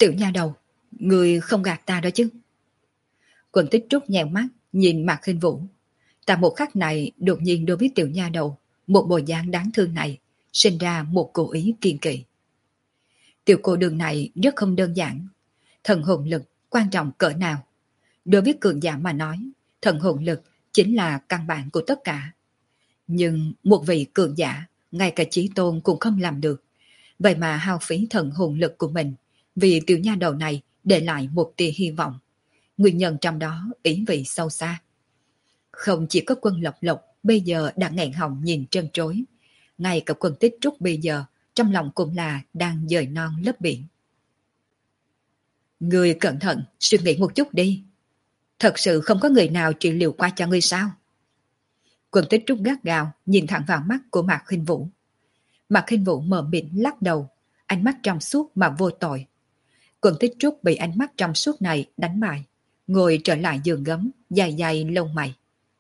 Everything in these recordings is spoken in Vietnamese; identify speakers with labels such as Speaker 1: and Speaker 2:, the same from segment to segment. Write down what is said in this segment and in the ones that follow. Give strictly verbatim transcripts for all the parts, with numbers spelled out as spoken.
Speaker 1: Tiểu nha đầu, người không gạt ta đó chứ? Quần Tích Trúc nhèo mắt nhìn Mạc Khinh Vũ. Tại một khắc này đột nhiên đối với tiểu nha đầu, một bộ dáng đáng thương này, sinh ra một cố ý kiên kỵ. Tiểu cô đường này rất không đơn giản. Thần hồn lực quan trọng cỡ nào? Đối với cường giả mà nói, thần hồn lực chính là căn bản của tất cả. Nhưng một vị cường giả, ngay cả chí tôn cũng không làm được. Vậy mà hao phí thần hồn lực của mình, vì tiểu nha đầu này để lại một tia hy vọng. Nguyên nhân trong đó ý vị sâu xa. Không chỉ có Quân Lộc Lộc bây giờ đã nghẹn họng nhìn trân trối, ngay cả Quân Tích Trúc bây giờ trong lòng cũng là đang dời non lấp biển. Người cẩn thận, suy nghĩ một chút đi. Thật sự không có người nào trị liệu qua cho ngươi sao? Quân Tích Trúc gắt gao nhìn thẳng vào mắt của Mạc Khinh Vũ. Mạc Khinh Vũ mờ mịt lắc đầu, ánh mắt trong suốt mà vô tội. Quân Tích Trúc bị ánh mắt trong suốt này đánh bại, ngồi trở lại giường gấm, dài dài lông mày.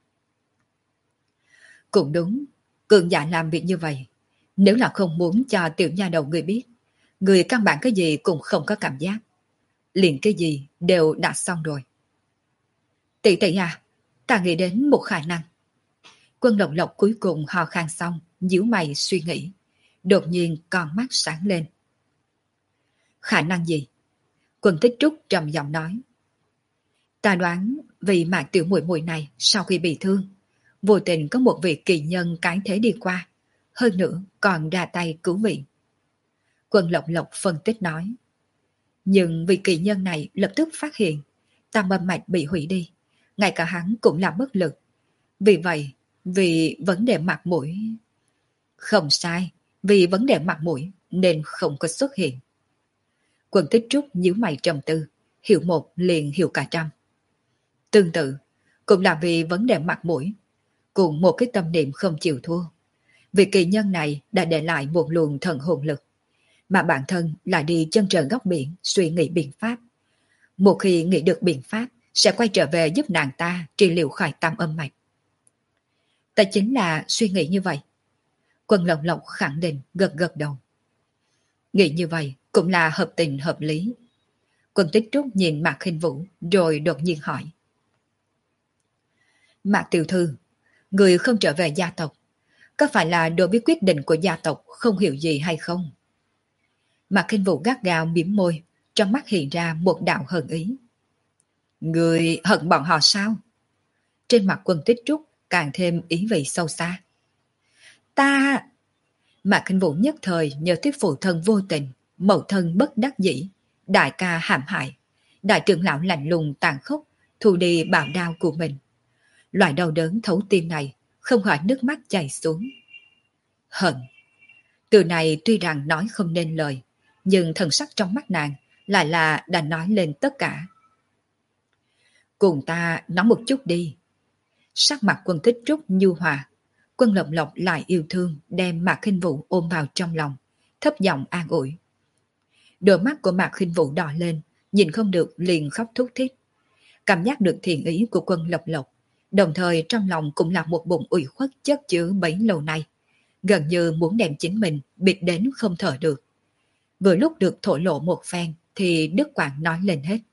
Speaker 1: Cũng đúng, cường giả làm việc như vậy, nếu là không muốn cho tiểu nha đầu người biết, người căn bản cái gì cũng không có cảm giác. Liền cái gì đều đã xong rồi. Tỷ tỷ à, ta nghĩ đến một khả năng. Quân Lộc Lộc cuối cùng ho khan xong, nhíu mày suy nghĩ, đột nhiên con mắt sáng lên. Khả năng gì? Quân Tích Trúc trầm giọng nói. Ta đoán vì Mạc tiểu muội muội này sau khi bị thương, vô tình có một vị kỳ nhân cái thế đi qua, hơn nữa còn ra tay cứu viện. Quân Lộc Lộc phân tích nói. Nhưng vị kỳ nhân này lập tức phát hiện tam âm mạch bị hủy đi, ngay cả hắn cũng là bất lực. Vì vậy, vì vấn đề mặt mũi... Không sai, vì vấn đề mặt mũi nên không có xuất hiện. Quân Tích Trúc nhíu mày trầm tư, hiểu một liền hiểu cả trăm. Tương tự, cũng là vì vấn đề mặt mũi, cùng một cái tâm niệm không chịu thua. Vị kỳ nhân này đã để lại một luồng thần hồn lực, mà bản thân lại đi chân trời góc biển suy nghĩ biện pháp. Một khi nghĩ được biện pháp, sẽ quay trở về giúp nàng ta trị liệu khỏi tam âm mạch. Ta chính là suy nghĩ như vậy. Quân Lộc Lộc khẳng định gật gật đầu. Nghĩ như vậy cũng là hợp tình hợp lý. Quân Tích Trúc nhìn Mạc Khinh Vũ rồi đột nhiên hỏi. Mạc tiểu thư, người không trở về gia tộc, có phải là đối với quyết định của gia tộc không hiểu gì hay không? Mạc Khinh Vũ gắt gao mím môi, trong mắt hiện ra một đạo hờn ý. Người hận bọn họ sao? Trên mặt Quân Tích Trúc càng thêm ý vị sâu xa. Ta... Mạc Khinh Vũ nhất thời nhớ tới phụ thân vô tình, mẫu thân bất đắc dĩ, đại ca hãm hại, đại trưởng lão lạnh lùng tàn khốc, thu đi bảo đao của mình. Loại đau đớn thấu tim này không khỏi nước mắt chảy xuống. Hận. Từ này tuy rằng nói không nên lời, nhưng thần sắc trong mắt nàng lại là đã nói lên tất cả. Cùng ta nói một chút đi. Sắc mặt Quân Tích Trúc nhu hòa, Quân Lộc Lộc lại yêu thương đem Mạc Khinh Vũ ôm vào trong lòng, thấp giọng an ủi. Đôi mắt của Mạc Khinh Vũ đỏ lên, nhìn không được liền khóc thút thít. Cảm giác được thiện ý của Quân Lộc Lộc, đồng thời trong lòng cũng là một bụng ủy khuất chất chứa bấy lâu nay, gần như muốn đem chính mình bịt đến không thở được. Vừa lúc được thổ lộ một phen thì Đức Quảng nói lên hết.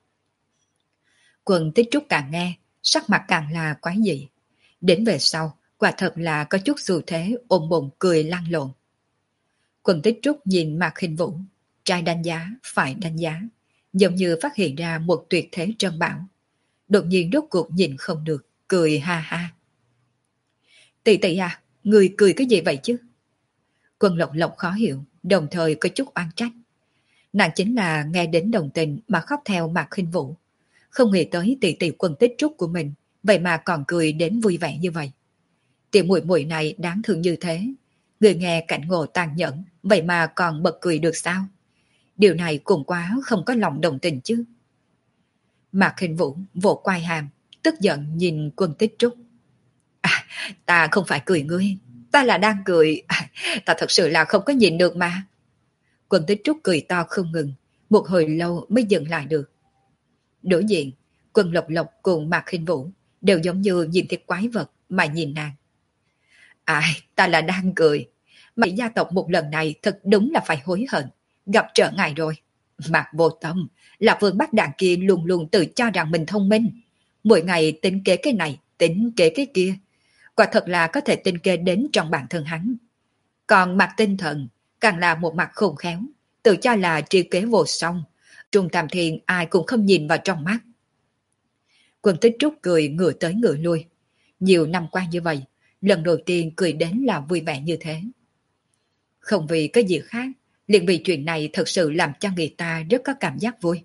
Speaker 1: Quân Tích Trúc càng nghe, sắc mặt càng là quái dị. Đến về sau, quả thật là có chút xu thế ôm bụng cười lăn lộn. Quân Tích Trúc nhìn Mạc Khinh Vũ, trai đánh giá, phải đánh giá, giống như phát hiện ra một tuyệt thế trân bảo. Đột nhiên rốt cuộc nhìn không được, cười ha ha. Tỷ tỷ à, người cười cái gì vậy chứ? Quân Lộc Lộc khó hiểu, đồng thời có chút oan trách. Nàng chính là nghe đến đồng tình mà khóc theo Mạc Khinh Vũ. Không nghĩ tới tỷ tỷ Quân Tích Trúc của mình, vậy mà còn cười đến vui vẻ như vậy. Tiểu muội muội này đáng thương như thế, người nghe cảnh ngộ tàn nhẫn, vậy mà còn bật cười được sao? Điều này cũng quá không có lòng đồng tình chứ. Mạc Khinh Vũ vỗ quai hàm, tức giận nhìn Quân Tích Trúc. À, ta không phải cười ngươi, ta là đang cười, à, ta thật sự là không có nhìn được mà. Quân Tích Trúc cười to không ngừng, một hồi lâu mới dừng lại được. Đối diện, Quân Lộc Lộc cùng Mạc Khinh Vũ đều giống như nhìn thấy quái vật mà nhìn nàng. Ai, à, ta là đang cười. Mà gia tộc một lần này thật đúng là phải hối hận, gặp trở ngại rồi. Mạc Vô Tâm, là vương bắt đạn kia luôn luôn tự cho rằng mình thông minh. Mỗi ngày tính kế cái này, tính kế cái kia. Quả thật là có thể tính kế đến trong bản thân hắn. Còn mặt tinh thần, càng là một mặt khôn khéo, tự cho là tri kế vô song. Trung Tam Thiên ai cũng không nhìn vào trong mắt. Quân Tích Trúc cười ngửa tới ngửa lui. Nhiều năm qua như vậy, lần đầu tiên cười đến là vui vẻ như thế. Không vì cái gì khác, liền vì chuyện này thật sự làm cho người ta rất có cảm giác vui.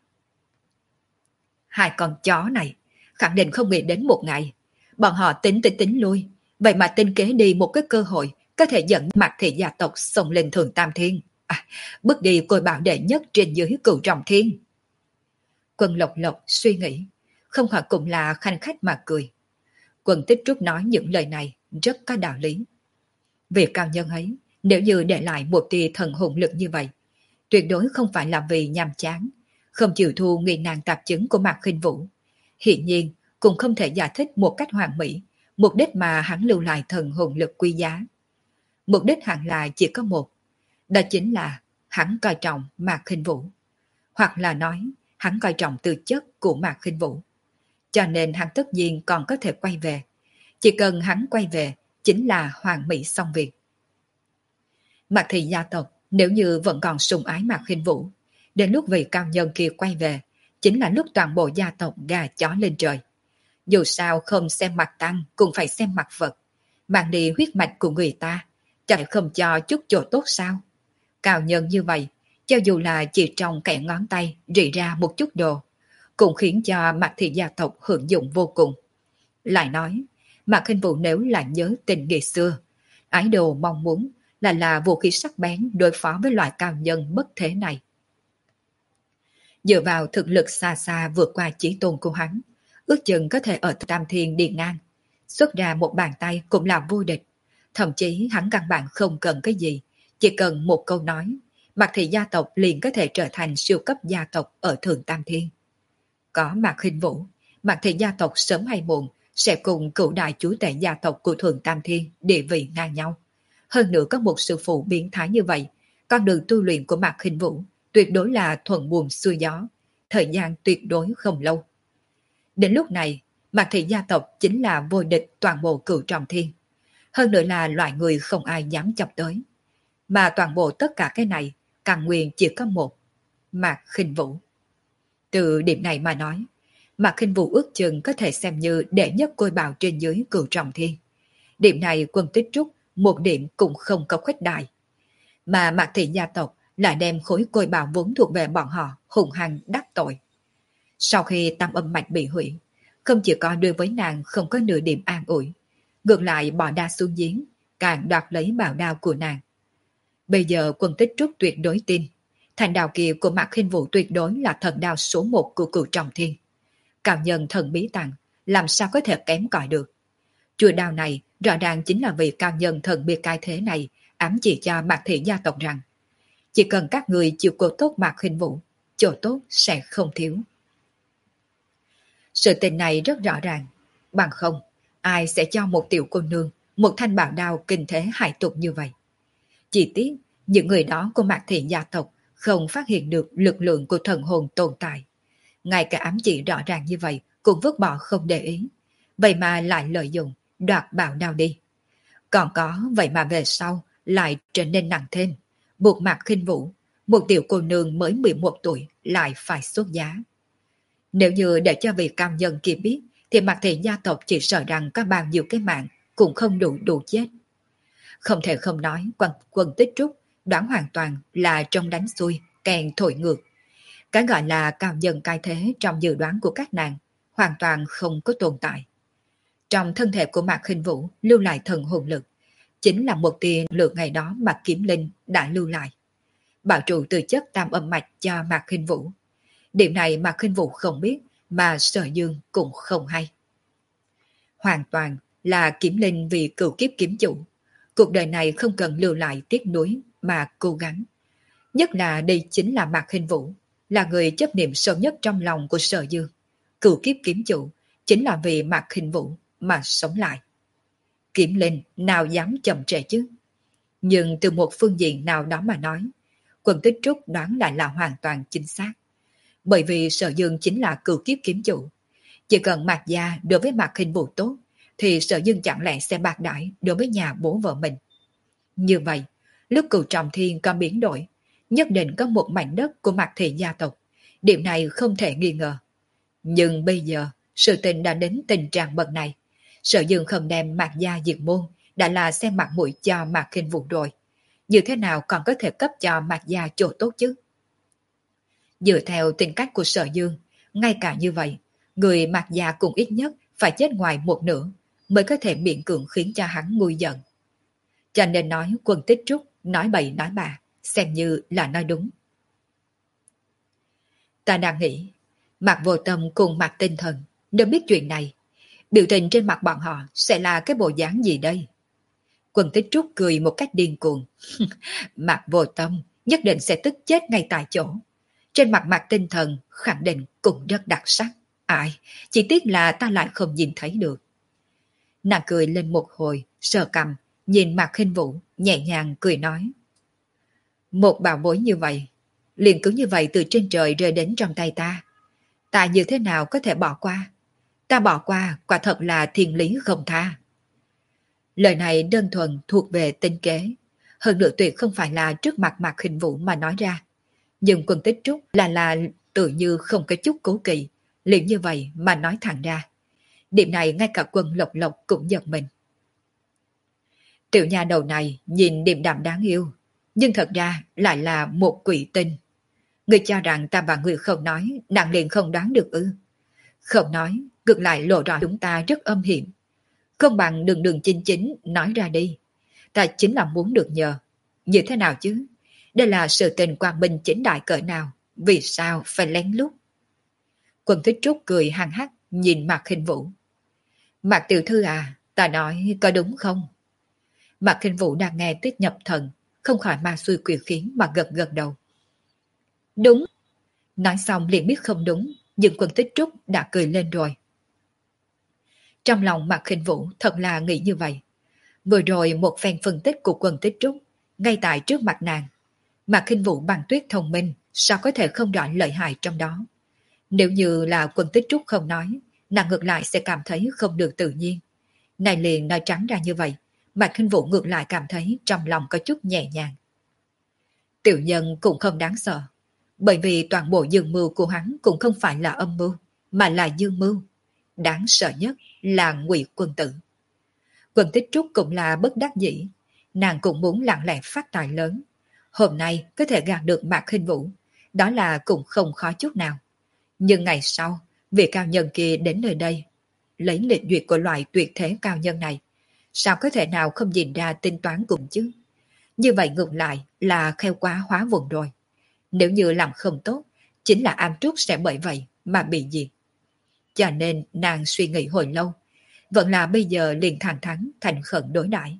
Speaker 1: Hai con chó này khẳng định không nghĩ đến một ngày. Bọn họ tính tính tính lui, vậy mà tính kế đi một cái cơ hội có thể dẫn Mạc thị gia tộc xông lên Thượng Tam Thiên. À, bước đi côi bảo đệ nhất trên dưới Cửu Trọng Thiên. Quân Lộc Lộc suy nghĩ, không khỏi cũng là khanh khách mà cười. Quân Tích Trúc nói những lời này rất có đạo lý. Việc cao nhân ấy, nếu như để lại một tia thần hồn lực như vậy, tuyệt đối không phải là vì nhàm chán, không chịu thu nghi nan tạp chứng của Mạc Khinh Vũ. Hiện nhiên, cũng không thể giải thích một cách hoàn mỹ mục đích mà hắn lưu lại thần hồn lực quý giá. Mục đích hẳn là chỉ có một, đó chính là hắn coi trọng Mạc Khinh Vũ, hoặc là nói hắn coi trọng tư chất của Mạc Khinh Vũ. Cho nên hắn tất nhiên còn có thể quay về. Chỉ cần hắn quay về, chính là hoàn mỹ xong việc. Mạc thị gia tộc nếu như vẫn còn sùng ái Mạc Khinh Vũ, đến lúc vị cao nhân kia quay về, chính là lúc toàn bộ gia tộc gà chó lên trời. Dù sao không xem mặt tăng cũng phải xem mặt Phật, mang đi huyết mạch của người ta, chẳng không cho chút chỗ tốt sao? Cao nhân như vậy, cho dù là chỉ trong kẻ ngón tay rỉ ra một chút đồ, cũng khiến cho Mạc thị gia tộc hưởng dụng vô cùng. Lại nói, Mạc Khinh Vũ nếu là nhớ tình ngày xưa, ái đồ mong muốn là là vũ khí sắc bén đối phó với loại cao nhân bất thế này. Dựa vào thực lực xa xa vượt qua chí tôn của hắn, ước chừng có thể ở Tam Thiên đi ngang, xuất ra một bàn tay cũng là vô địch. Thậm chí hắn căn bản không cần cái gì, chỉ cần một câu nói, Mạc thị gia tộc liền có thể trở thành siêu cấp gia tộc ở Thượng Tam Thiên. Có Mạc Khinh Vũ, Mạc thị gia tộc sớm hay muộn sẽ cùng cựu đại chúa tể gia tộc của Thượng Tam Thiên địa vị ngang nhau. Hơn nữa có một sư phụ biến thái như vậy, con đường tu luyện của Mạc Khinh Vũ tuyệt đối là thuận buồm xuôi gió, thời gian tuyệt đối không lâu. Đến lúc này, Mạc thị gia tộc chính là vô địch toàn bộ Cửu Trọng Thiên. Hơn nữa là loại người không ai dám chọc tới. Mà toàn bộ tất cả cái này, căn nguyên chỉ có một, Mạc Khinh Vũ. Từ điểm này mà nói, Mạc Khinh Vũ ước chừng có thể xem như đệ nhất côi bào trên dưới Cửu Trọng Thiên. Điểm này Quân Tích Trúc một điểm cũng không có khuếch đại. Mà Mạc thị gia tộc lại đem khối côi bào vốn thuộc về bọn họ hùng hăng đắc tội. Sau khi tam âm mạch bị hủy, không chỉ có đối với nàng không có nửa điểm an ủi, ngược lại bỏ đa xuống giếng, càng đoạt lấy bảo đao của nàng. Bây giờ Quân Tích Trúc tuyệt đối tin, thành đao kia của Mạc Khinh Vũ tuyệt đối là thần đao số một của Cửu Trọng Thiên. Cao nhân thần bí tặng, làm sao có thể kém cỏi được. Chuôi đao này rõ ràng chính là vị cao nhân thần bí cái thế này ám chỉ cho Mạc thị gia tộc rằng chỉ cần các người chịu cố tốt Mạc Khinh Vũ, chỗ tốt sẽ không thiếu. Sự tình này rất rõ ràng, bằng không, ai sẽ cho một tiểu cô nương một thanh bảo đao kinh thế hải tục như vậy. Chỉ tiếc, những người đó của Mạc thị gia tộc không phát hiện được lực lượng của thần hồn tồn tại. Ngay cả ám chỉ rõ ràng như vậy cũng vứt bỏ không để ý, vậy mà lại lợi dụng, đoạt bảo đao đi. Còn có vậy mà về sau lại trở nên nặng thêm, buộc Mạc Khinh Vũ, một tiểu cô nương mới mười một tuổi lại phải xuất giá. Nếu như để cho vị cao nhân kia biết, thì Mạc thị gia tộc chỉ sợ rằng có bao nhiêu cái mạng cũng không đủ đủ chết. Không thể không nói quân, quân Tích Trúc đoán hoàn toàn là trong đánh xuôi, kèn thổi ngược. Cái gọi là cao nhân cai thế trong dự đoán của các nàng hoàn toàn không có tồn tại. Trong thân thể của Mạc Khinh Vũ lưu lại thần hồn lực, chính là một tia lượng ngày đó mà Kiếm Linh đã lưu lại, bảo trụ từ chất tam âm mạch cho Mạc Khinh Vũ. Điểm này Mạc Khinh Vũ không biết, mà Sở Dương cũng không hay. Hoàn toàn là Kiếm Linh vì cửu kiếp kiếm chủ, cuộc đời này không cần lưu lại tiếc nuối mà cố gắng. Nhất là đây chính là Mạc Khinh Vũ, là người chấp niệm sâu nhất trong lòng của Sở Dương. Cửu kiếp kiếm chủ chính là vì Mạc Khinh Vũ mà sống lại. Kiếm Linh nào dám chậm trễ chứ? Nhưng từ một phương diện nào đó mà nói, Quân Tích Trúc đoán lại là hoàn toàn chính xác. Bởi vì Sở Dương chính là cửu kiếp kiếm chủ. Chỉ cần Mạc Gia đối với Mạc Khinh Vũ tốt, thì Sở Dương chẳng lẽ sẽ bạc đãi đối với nhà bố vợ mình. Như vậy, lúc Cửu Trọng Thiên có biến đổi, nhất định có một mảnh đất của Mạc Thị gia tộc. Điểm này không thể nghi ngờ. Nhưng bây giờ, sự tình đã đến tình trạng bậc này. Sở Dương không đem Mạc Gia diệt môn, đã là xem mặt mũi cho Mạc Khinh Vũ rồi. Như thế nào còn có thể cấp cho Mạc Gia chỗ tốt chứ? Dựa theo tính cách của Sở Dương, ngay cả như vậy, người Mạc Gia cũng ít nhất phải chết ngoài một nửa mới có thể miễn cưỡng khiến cho hắn nguôi giận. Cho nên nói Quân Tích Trúc nói bậy nói bạ, xem như là nói đúng. Ta đang nghĩ, Mạc Vô Tâm cùng Mạc Tinh Thần nếu biết chuyện này, biểu tình trên mặt bọn họ sẽ là cái bộ dáng gì đây? Quân Tích Trúc cười một cách điên cuồng. Mạc Vô Tâm nhất định sẽ tức chết ngay tại chỗ. Trên mặt Mạc Tinh Thần khẳng định cũng rất đặc sắc. Ai, chỉ tiếc là ta lại không nhìn thấy được. Nàng cười lên một hồi, sờ cằm, nhìn Mạc Khinh Vũ, nhẹ nhàng cười nói. Một bảo bối như vậy, liền cứ như vậy từ trên trời rơi đến trong tay ta. Ta như thế nào có thể bỏ qua? Ta bỏ qua, quả thật là thiên lý không tha. Lời này đơn thuần thuộc về tinh kế, hơn nữa tuyệt không phải là trước mặt Mạc Khinh Vũ mà nói ra. Nhưng Quân Tích Trúc là là tự như không có chút cố kỵ, liền như vậy mà nói thẳng ra. Điểm này ngay cả Quân Lộc Lộc cũng giật mình. Tiểu nhà đầu này nhìn điềm đạm đáng yêu, nhưng thật ra lại là một quỷ tinh. Người cho rằng ta và người không nói, nàng liền không đoán được ư? Không nói, ngược lại lộ rõ chúng ta rất âm hiểm. Không bằng đừng đừng chính chính nói ra đi. Ta chính là muốn được nhờ. Như thế nào chứ? Đây là sự tình quang minh chính đại cỡ nào? Vì sao phải lén lút? Quân Tích Trúc cười hăng hắc nhìn Mạc Khinh Vũ. Mạc tiểu thư à, ta nói có đúng không? Mạc Khinh Vũ đang nghe tiết nhập thần, không khỏi ma xui quỷ khiến mà gật gật đầu. Đúng. Nói xong liền biết không đúng, nhưng Quân Tích Trúc đã cười lên rồi. Trong lòng Mạc Khinh Vũ thật là nghĩ như vậy. Vừa rồi một phen phân tích của Quân Tích Trúc, ngay tại trước mặt nàng. Mạc Khinh Vũ bằng tuyết thông minh, sao có thể không rõ lợi hại trong đó. Nếu như là Quân Tích Trúc không nói, nàng ngược lại sẽ cảm thấy không được tự nhiên. Này liền nói trắng ra như vậy, Mạc Khinh Vũ ngược lại cảm thấy trong lòng có chút nhẹ nhàng. Tiểu nhân cũng không đáng sợ, bởi vì toàn bộ dương mưu của hắn cũng không phải là âm mưu, mà là dương mưu. Đáng sợ nhất là Ngụy Quân Tử. Quân Tích Trúc cũng là bất đắc dĩ, nàng cũng muốn lặng lẽ phát tài lớn. Hôm nay có thể gạt được Mạc Khinh Vũ, đó là cũng không khó chút nào. Nhưng ngày sau, vị cao nhân kia đến nơi đây, lấy lịch duyệt của loại tuyệt thế cao nhân này, sao có thể nào không nhìn ra tính toán cùng chứ? Như vậy ngược lại là kheo quá hóa vùng rồi. Nếu như làm không tốt, chính là Am Trúc sẽ bởi vậy mà bị diệt. Cho nên nàng suy nghĩ hồi lâu, vẫn là bây giờ liền thẳng thắn thành khẩn đối đãi.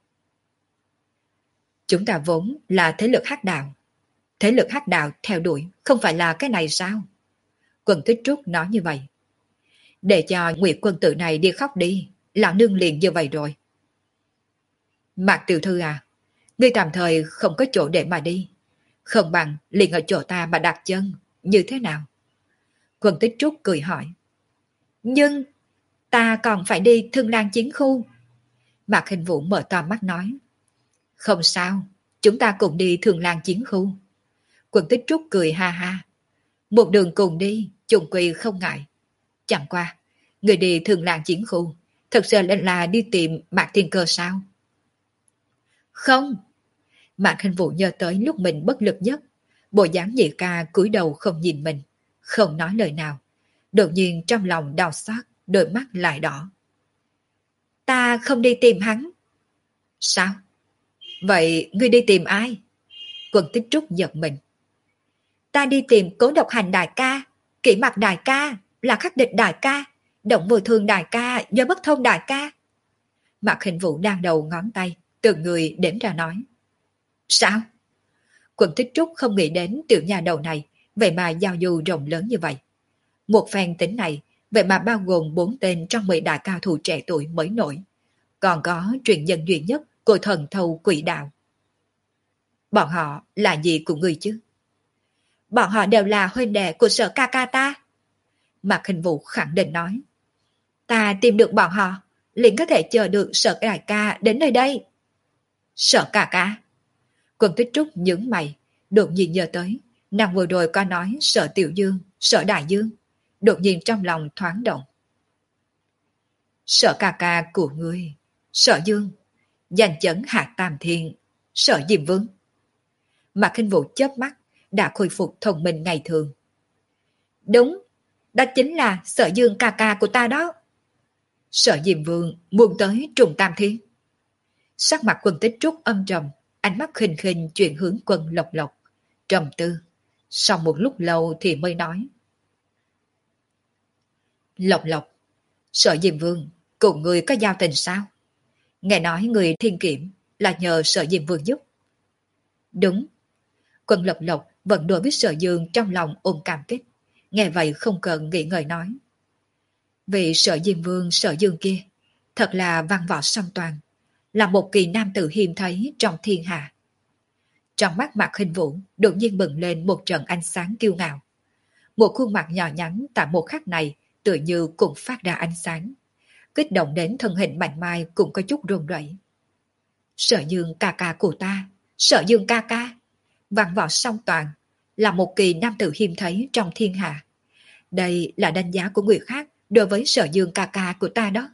Speaker 1: Chúng ta vốn là thế lực hắc đạo. Thế lực hắc đạo theo đuổi không phải là cái này sao? Quân Tích Trúc nói như vậy. Để cho Nguyệt Quân Tử này đi khóc đi, lão nương liền như vậy rồi. Mạc tiểu thư à, ngươi tạm thời không có chỗ để mà đi. Không bằng liền ở chỗ ta mà đặt chân, như thế nào? Quân Tích Trúc cười hỏi. Nhưng ta còn phải đi Thương Lan chiến khu. Mạc Khinh Vũ mở to mắt nói. Không sao, chúng ta cùng đi Thương Lan chiến khu. Quân Tích Trúc cười ha ha. Một đường cùng đi, chung quy không ngại. Chẳng qua, người đi Thương Lan chiến khu, thật sự là đi tìm Mạc Thiên Cơ sao? Không. Mạc Khinh Vũ nhớ tới lúc mình bất lực nhất, bộ dáng nhị ca cúi đầu không nhìn mình, không nói lời nào. Đột nhiên trong lòng đau xót, đôi mắt lại đỏ. Ta không đi tìm hắn. Sao? Vậy ngươi đi tìm ai? Quân Tích Trúc giật mình. Ta đi tìm Cố Độc Hành đại ca, Kỷ Mặc đại ca, là Khắc Địch đại ca, Động Vừa Thường đại ca, Do Bất Thông đại ca. Mạc Khinh Vũ đang đầu ngón tay, từng người đếm ra nói. Sao? Quân Tích Trúc không nghĩ đến tiểu nhà đầu này, vậy mà giao du rộng lớn như vậy. Một phen tính này, vậy mà bao gồm bốn tên trong mười đại cao thủ trẻ tuổi mới nổi. Còn có truyền nhân duy nhất của thần thâu quỷ đạo. Bọn họ là gì của người chứ? Bọn họ đều là huynh đệ của Sở ca ca ta. Mạc Hình Vũ khẳng định nói. Ta tìm được bọn họ, liền có thể chờ được Sở đại ca đến nơi đây. Sở ca ca. Quân Tích Trúc nhướng mày, đột nhiên nhớ tới, nàng vừa rồi có nói Sở Tiểu Dương, Sở Đại Dương, đột nhiên trong lòng thoáng động. Sở ca ca của ngươi, Sở Dương, danh chấn Hạ Tam Thiên, Sở Diêm Vương. Mạc Khinh Vũ chớp mắt, đã khôi phục thông minh ngày thường. Đúng, đó chính là Sở Dương ca ca của ta đó. Sở Diêm Vương muốn tới Trùng Tam Thiên. Sắc mặt Quân Tích Trúc âm trầm, ánh mắt khinh khinh chuyển hướng Quân Lộc Lộc, trầm tư. Sau một lúc lâu thì mới nói. Lộc Lộc, Sở Diêm Vương cùng người có giao tình sao? Nghe nói người thiên kiểm là nhờ Sở Diêm Vương giúp. Đúng. Quân Lộc Lộc vẫn đối với Sở Dương trong lòng ôm cảm kích. Nghe vậy không cần nghĩ ngợi nói. Vị Sở Diêm Vương Sở Dương kia thật là văn võ song toàn, là một kỳ nam tử hiếm thấy trong thiên hạ. Trong mắt Mạc Khinh Vũ đột nhiên bừng lên một trận ánh sáng kiêu ngạo. Một khuôn mặt nhỏ nhắn tại một khắc này tựa như cũng phát ra ánh sáng, kích động đến thân hình mạnh mai cũng có chút run rẩy. Sở Dương ca ca của ta, Sở Dương ca ca, văn võ song toàn, là một kỳ nam tử hiếm thấy trong thiên hạ. Đây là đánh giá của người khác đối với Sở Dương ca ca của ta đó.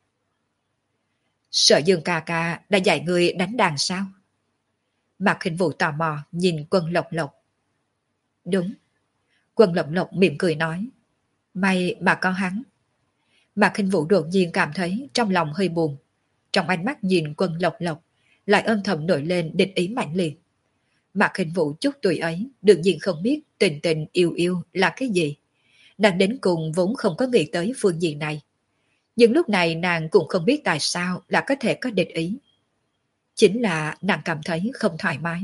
Speaker 1: Sở Dương ca ca đã dạy người đánh đàn sao? Mạc Khinh Vũ tò mò nhìn Quân Lộc Lộc. Đúng. Quân Lộc Lộc mỉm cười nói. May mà có hắn. Mạc Khinh Vũ đột nhiên cảm thấy trong lòng hơi buồn. Trong ánh mắt nhìn Quân Lộc Lộc lại âm thầm nổi lên địch ý mạnh liệt. Mạc Khinh Vũ chút tuổi ấy đương nhiên không biết tình tình yêu yêu là cái gì. Nàng đến cùng vốn không có nghĩ tới phương diện này. Nhưng lúc này nàng cũng không biết tại sao là có thể có địch ý. Chính là nàng cảm thấy không thoải mái.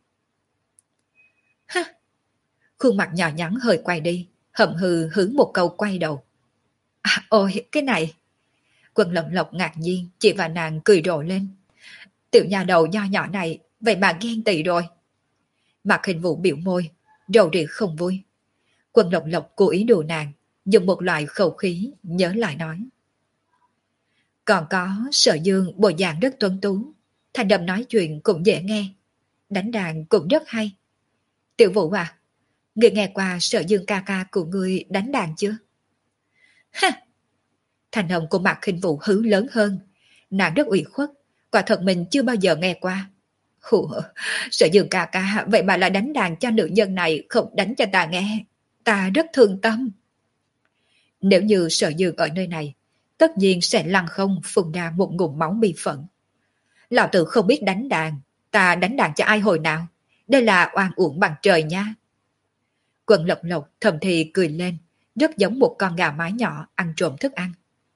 Speaker 1: Ha! Khuôn mặt nhỏ nhắn hơi quay đi, hậm hừ hướng một câu quay đầu. À, ôi, cái này! Quân Lộc Lộc ngạc nhiên, chị và nàng cười rộ lên. Tiểu nhà đầu nho nhỏ này, vậy mà ghen tị rồi. Mạc Khinh Vũ biểu môi, rầu rĩ không vui. Quân Lộc Lộc cố ý đùa nàng, dùng một loại khẩu khí, nhớ lại nói. Còn có Sở Dương bộ dạng rất tuấn tú, thành đầm nói chuyện cũng dễ nghe, đánh đàn cũng rất hay. Tiểu Vũ à, người nghe qua Sở Dương ca ca của người đánh đàn chưa? Ha! Thành âm của Mạc Khinh Vũ hứ lớn hơn, nàng rất ủy khuất, quả thật mình chưa bao giờ nghe qua. Ủa, Sở Dương ca ca vậy mà lại đánh đàn cho nữ nhân này, không đánh cho ta nghe, ta rất thương tâm. Nếu như Sở Dương ở nơi này, tất nhiên sẽ lăn không phun ra một ngụm máu bi phẫn. Lão tử không biết đánh đàn, ta đánh đàn cho ai hồi nào, đây là oan uổng bằng trời nha. Quân Lộc Lộc thầm thì cười lên, rất giống một con gà mái nhỏ ăn trộm thức ăn.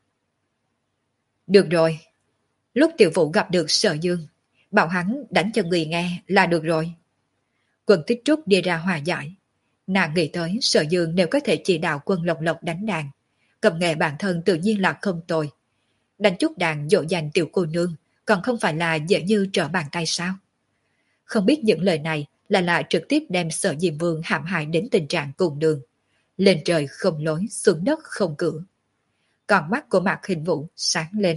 Speaker 1: Được rồi, lúc Tiểu Vũ gặp được Sở Dương, bảo hắn đánh cho người nghe là được rồi. Quân Tích Trúc đi ra hòa giải. Nàng nghĩ tới Sở Dương nếu có thể chỉ đạo Quân Lộc Lộc đánh đàn, cầm nghệ bản thân tự nhiên là không tồi. Đánh chút đàn dỗ dành tiểu cô nương, còn không phải là dễ như trở bàn tay sao? Không biết những lời này là lại trực tiếp đem Sở Diêm Vương hãm hại đến tình trạng cùng đường. Lên trời không lối, xuống đất không cửa. Còn mắt của Mạc Khinh Vũ sáng lên.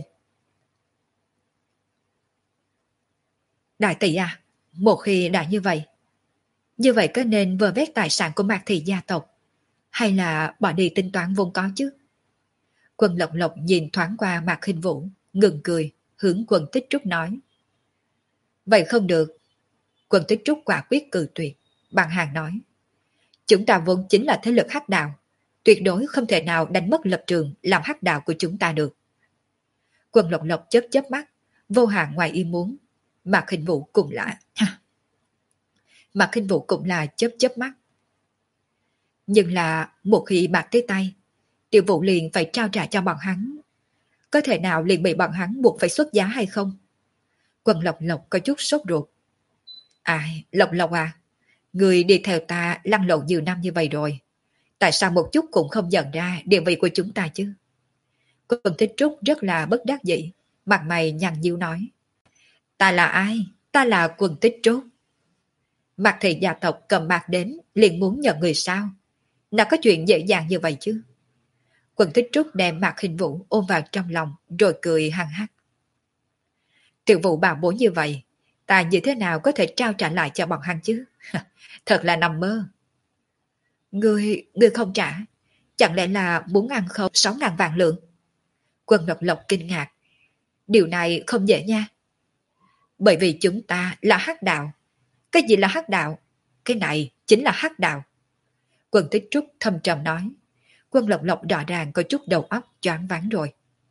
Speaker 1: Đại tỷ à, một khi đã như vậy, như vậy có nên vơ vét tài sản của Mạc thị gia tộc, hay là bỏ đi tính toán vốn có chứ? Quân Lộc Lộc nhìn thoáng qua Mạc Khinh Vũ, ngừng cười, hướng Quân Tích Trúc nói. Vậy không được. Quân Tích Trúc quả quyết cự tuyệt, bằng hàng nói. Chúng ta vốn chính là thế lực hắc đạo, tuyệt đối không thể nào đánh mất lập trường làm hắc đạo của chúng ta được. Quân Lộc Lộc chớp chớp mắt, vô hạn ngoài ý muốn. Mạc Khinh Vũ cũng là... Mạc Khinh Vũ cũng là chớp chớp mắt. Nhưng là một khi bạc tới tay, Tiểu Vũ liền phải trao trả cho bọn hắn. Có thể nào liền bị bọn hắn buộc phải xuất giá hay không? Quân Lộc Lộc có chút sốt ruột. Ai, Lộc Lộc à, người đi theo ta lăn lộn nhiều năm như vậy rồi. Tại sao một chút cũng không nhận ra địa vị của chúng ta chứ? Quân Tích Trúc rất là bất đắc dĩ, mặt mày nhăn nhíu nói. Ta là ai? Ta là Quân Tích Trúc. Mạc thị gia tộc cầm bạc đến liền muốn nhận người sao? Nào có chuyện dễ dàng như vậy chứ? Quân Tích Trúc đem Mạc Khinh Vũ ôm vào trong lòng rồi cười hăng hắc. Tiểu Vũ bảo bối như vậy, ta như thế nào có thể trao trả lại cho bọn hắn chứ? Thật là nằm mơ. Ngươi, ngươi không trả, chẳng lẽ là muốn ăn không sáu ngàn vạn lượng? Quân Lộc Lộc kinh ngạc. Điều này không dễ nha. Bởi vì chúng ta là hắc đạo. Cái gì là hắc đạo? Cái này chính là hắc đạo. Quân Tích Trúc thâm trầm nói. Quân Lộc Lộc rõ ràng có chút đầu óc choáng váng rồi.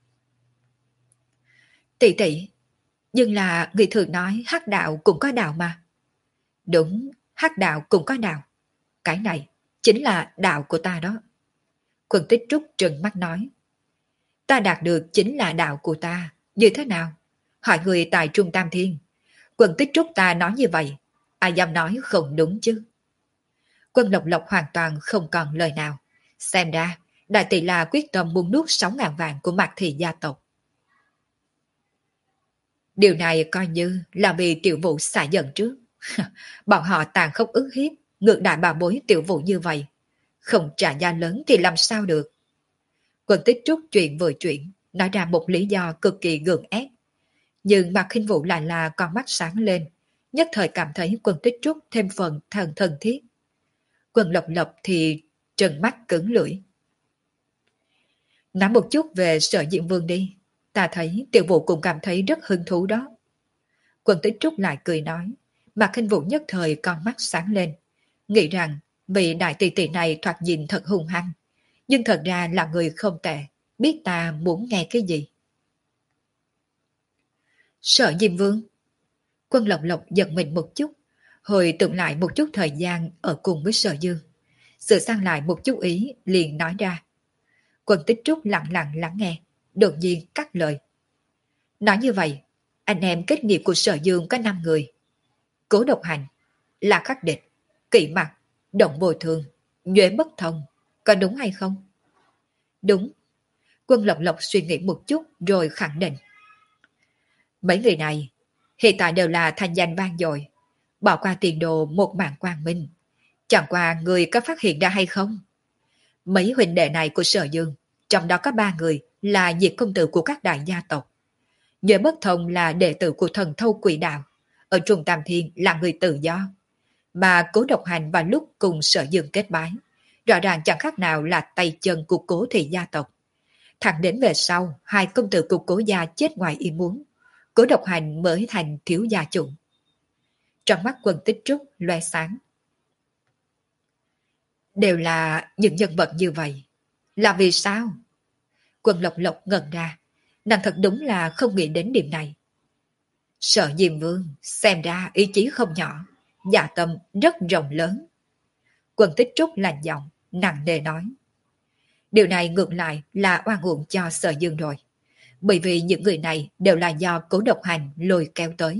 Speaker 1: Tỷ tỷ, nhưng là người thường nói hắc đạo cũng có đạo mà. Đúng, hắc đạo cũng có đạo. Cái này chính là đạo của ta đó. Quân Tích Trúc trừng mắt nói. Ta đạt được chính là đạo của ta. Như thế nào? Hỏi người tại Trung Tam Thiên. Quân Tích Trúc ta nói như vậy. Ai dám nói không đúng chứ? Quân Lộc Lộc hoàn toàn không còn lời nào. Xem ra, đại tỷ là quyết tâm muốn nuốt sáu ngàn vạn của Mạc thị gia tộc. Điều này coi như là vì Tiểu Vũ xả giận trước. Bọn họ tàn khốc ức hiếp, ngược đại bà bối Tiểu Vũ như vậy. Không trả giá lớn thì làm sao được? Quân Tích Trúc chuyện vừa chuyện, nói ra một lý do cực kỳ gượng ép. Nhưng Mạc Khinh Vũ lại là con mắt sáng lên, nhất thời cảm thấy Quân Tích Trúc thêm phần thần thân thiết. Quân Lộc Lộc thì trừng mắt cứng lưỡi. Nói một chút về Sở Diệm Vương đi, ta thấy Tiểu Vũ cũng cảm thấy rất hứng thú đó. Quân Tích Trúc lại cười nói, Mạc Khinh Vũ nhất thời con mắt sáng lên, nghĩ rằng vị đại tỷ tỷ này thoạt nhìn thật hung hăng, nhưng thật ra là người không tệ, biết ta muốn nghe cái gì. Sở Diêm Vương. Quân Lộc Lộc giật mình một chút, hồi tưởng lại một chút thời gian ở cùng với Sở Dương. Sửa sang lại một chút ý, liền nói ra. Quân Tích Trúc lặng lặng lắng nghe, đột nhiên cắt lời. Nói như vậy, anh em kết nghiệp của Sở Dương có năm người. Cố Độc Hành, La Khắc Địch, Kỵ Mặc, Động Bồi Thường, Nhuế Bất Thông, có đúng hay không? Đúng. Quân Lộc Lộc suy nghĩ một chút rồi khẳng định. Mấy người này hiện tại đều là thành danh vang dội, bỏ qua tiền đồ một mạng quang minh. Chẳng qua người có phát hiện ra hay không? Mấy huynh đệ này của Sở Dương, trong đó có ba người là diệt công tử của các đại gia tộc. Nhuế Bất Thông là đệ tử của thần thâu quỷ đạo, ở Trung Tam Thiên là người tự do. Mà Cố Độc Hành vào lúc cùng Sở Dương kết bái, rõ ràng chẳng khác nào là tay chân của Cố thị gia tộc. Thẳng đến về sau, hai công tử của Cố gia chết ngoài ý muốn, Cố Độc Hành mới thành thiếu gia chủ. Trong mắt Quân Tích Trúc loe sáng. Đều là những nhân vật như vậy. Là vì sao? Quân Lộc Lộc ngẩn ra, nàng thật đúng là không nghĩ đến điểm này. Sở Diêm Vương xem ra ý chí không nhỏ, dạ tâm rất rộng lớn. Quân Tích Trúc lạnh giọng, nặng nề nói. Điều này ngược lại là oan uổng cho Sở Dương rồi, bởi vì những người này đều là do Cố Độc Hành lôi kéo tới.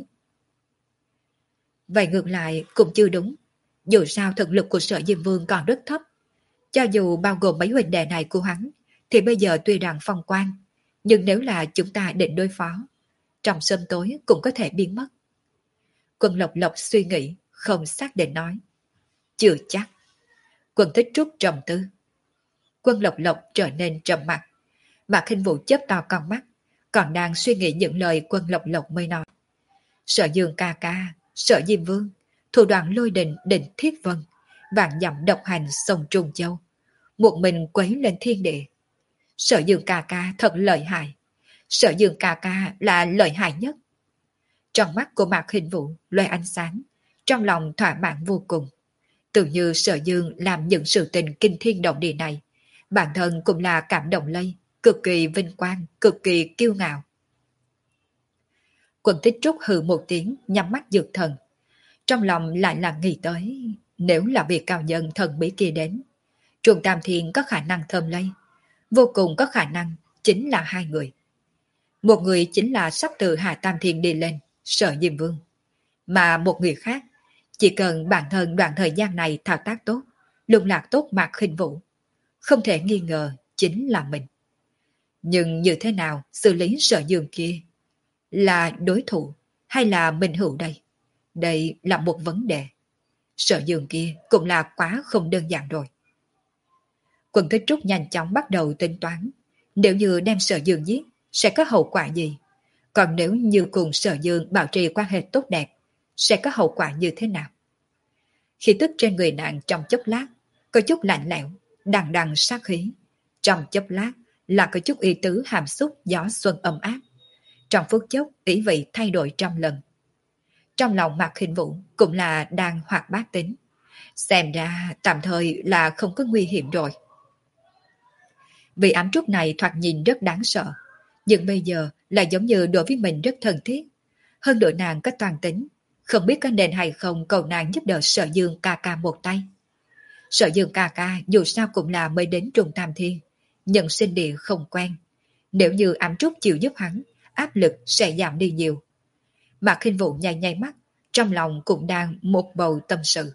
Speaker 1: Vậy ngược lại cũng chưa đúng, dù sao thực lực của Sở Diêm Vương còn rất thấp. Cho dù bao gồm mấy huynh đệ này của hắn, thì bây giờ tuy rằng phong quan, nhưng nếu là chúng ta định đối phó, trong sớm tối cũng có thể biến mất. Quân Lộc Lộc suy nghĩ, không xác định nói. Chưa chắc. Quân Tích Trúc trầm tư. Quân Lộc Lộc trở nên trầm mặc. Mạc Khinh Vũ chớp to con mắt, còn đang suy nghĩ những lời Quân Lộc Lộc mới nói. Sở Dương ca ca, Sở Diêm Vương, thủ đoạn lôi đình định thiết vân, vạn dặm độc hành sông Trùng Châu, một mình quấy lên thiên địa. Sở Dương ca ca thật lợi hại. Sở Dương ca ca là lợi hại nhất. Trong mắt của Mạc Khinh Vũ loe ánh sáng, trong lòng thỏa mãn vô cùng. Tưởng như Sở Dương làm những sự tình kinh thiên động địa này, bản thân cũng là cảm động lây, cực kỳ vinh quang, cực kỳ kiêu ngạo. Quân Tích Trúc hừ một tiếng, nhắm mắt dược thần. Trong lòng lại là nghĩ tới, nếu là việc cao nhân thần bí kia đến, Trung Tam Thiên có khả năng thơm lây, vô cùng có khả năng chính là hai người. Một người chính là sắp từ Hạ Tam Thiên đi lên, Sở Diêm Vương. Mà một người khác, chỉ cần bản thân đoạn thời gian này thao tác tốt, lung lạc tốt Mạc Khinh Vũ, không thể nghi ngờ chính là mình. Nhưng như thế nào xử lý Sở Dương kia? Là đối thủ hay là minh hữu đây? Đây là một vấn đề. Sở Dương kia cũng là quá không đơn giản rồi. Quân Tích Trúc nhanh chóng bắt đầu tính toán, nếu như đem Sở Dương giết, sẽ có hậu quả gì? Còn nếu như cùng Sở Dương bảo trì quan hệ tốt đẹp, sẽ có hậu quả như thế nào? Khí tức trên người nàng trong chốc lát, có chút lạnh lẽo, đằng đằng sát khí. Trong chốc lát là có chút ý tứ hàm xúc gió xuân ấm áp. Trong phút chốc ý vị thay đổi trăm lần. Trong lòng Mạc Khinh Vũ cũng là đang hoạt bát tính. Xem ra tạm thời là không có nguy hiểm rồi. Vì ám trúc này thoạt nhìn rất đáng sợ, nhưng bây giờ là giống như đối với mình rất thân thiết. Hơn nữa nàng có toàn tính, không biết có nên hay không cầu nàng giúp đỡ Sở Dương ca ca một tay. Sở Dương ca ca dù sao cũng là mới đến Trung Tam Thiên, nhận sinh địa không quen. Nếu như ám trúc chịu giúp hắn, áp lực sẽ giảm đi nhiều. Mạc Khinh Vũ nháy nháy mắt, trong lòng cũng đang một bầu tâm sự.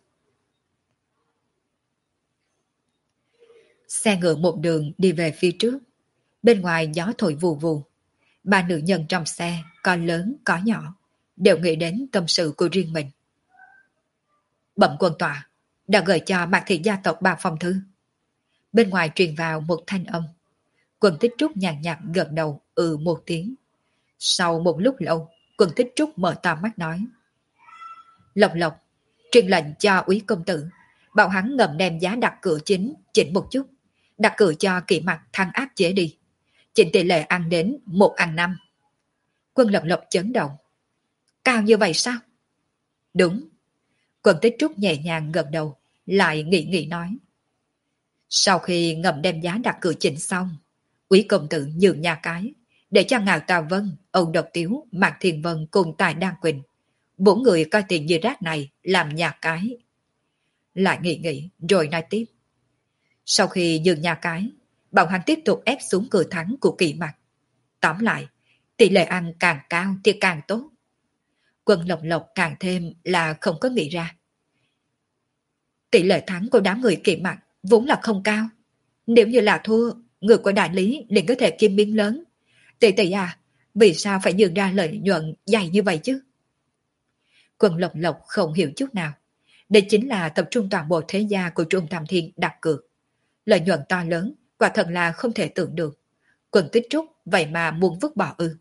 Speaker 1: Xe ngựa một đường đi về phía trước. Bên ngoài gió thổi vù vù. Ba nữ nhân trong xe, có lớn có nhỏ, đều nghĩ đến tâm sự của riêng mình. Bẩm quân tọa, đã gửi cho Mạc thị gia tộc ba phong thư. Bên ngoài truyền vào một thanh âm. Quân Tích Trúc nhàn nhạt gật đầu ừ một tiếng. Sau một lúc lâu, Quân Tích Trúc mở to mắt nói: Lộc Lộc, truyền lệnh cho úy công tử, bảo hắn ngầm đem giá đặt cửa chính chỉnh một chút, đặt cửa cho Kỵ Mặc thăng áp chế đi, chỉnh tỷ lệ ăn đến một ăn năm. Quân Lộc Lộc chấn động. Cao như vậy sao? Đúng. Quân Tích Trúc nhẹ nhàng gật đầu, lại nghĩ nghĩ nói: Sau khi ngầm đem giá đặt cửa chỉnh xong, úy công tử nhường nhà cái, để cho Ngạo Tà Vân, Âu Độc Tiếu, Mạc Thiền Vân cùng Tài Đan Quỳnh, bốn người coi tiền như rác này làm nhà cái. Lại nghĩ nghĩ rồi nói tiếp: Sau khi nhường nhà cái, bọn hắn tiếp tục ép xuống cửa thắng của Kỵ Mặc. Tóm lại, tỷ lệ ăn càng cao thì càng tốt. Quân Lộc Lộc càng thêm là không có nghĩ ra. Tỷ lệ thắng của đám người Kỵ Mặc vốn là không cao. Nếu như là thua, người của đại lý liền có thể kiếm miếng lớn. Tỷ tỷ à, vì sao phải nhường ra lợi nhuận dày như vậy chứ? Quân Lộc Lộc không hiểu chút nào. Đây chính là tập trung toàn bộ thế gia của Trung Tam Thiên đặt cược. Lợi nhuận to lớn, quả thật là không thể tưởng được. Quân Tích Trúc vậy mà muốn vứt bỏ ư?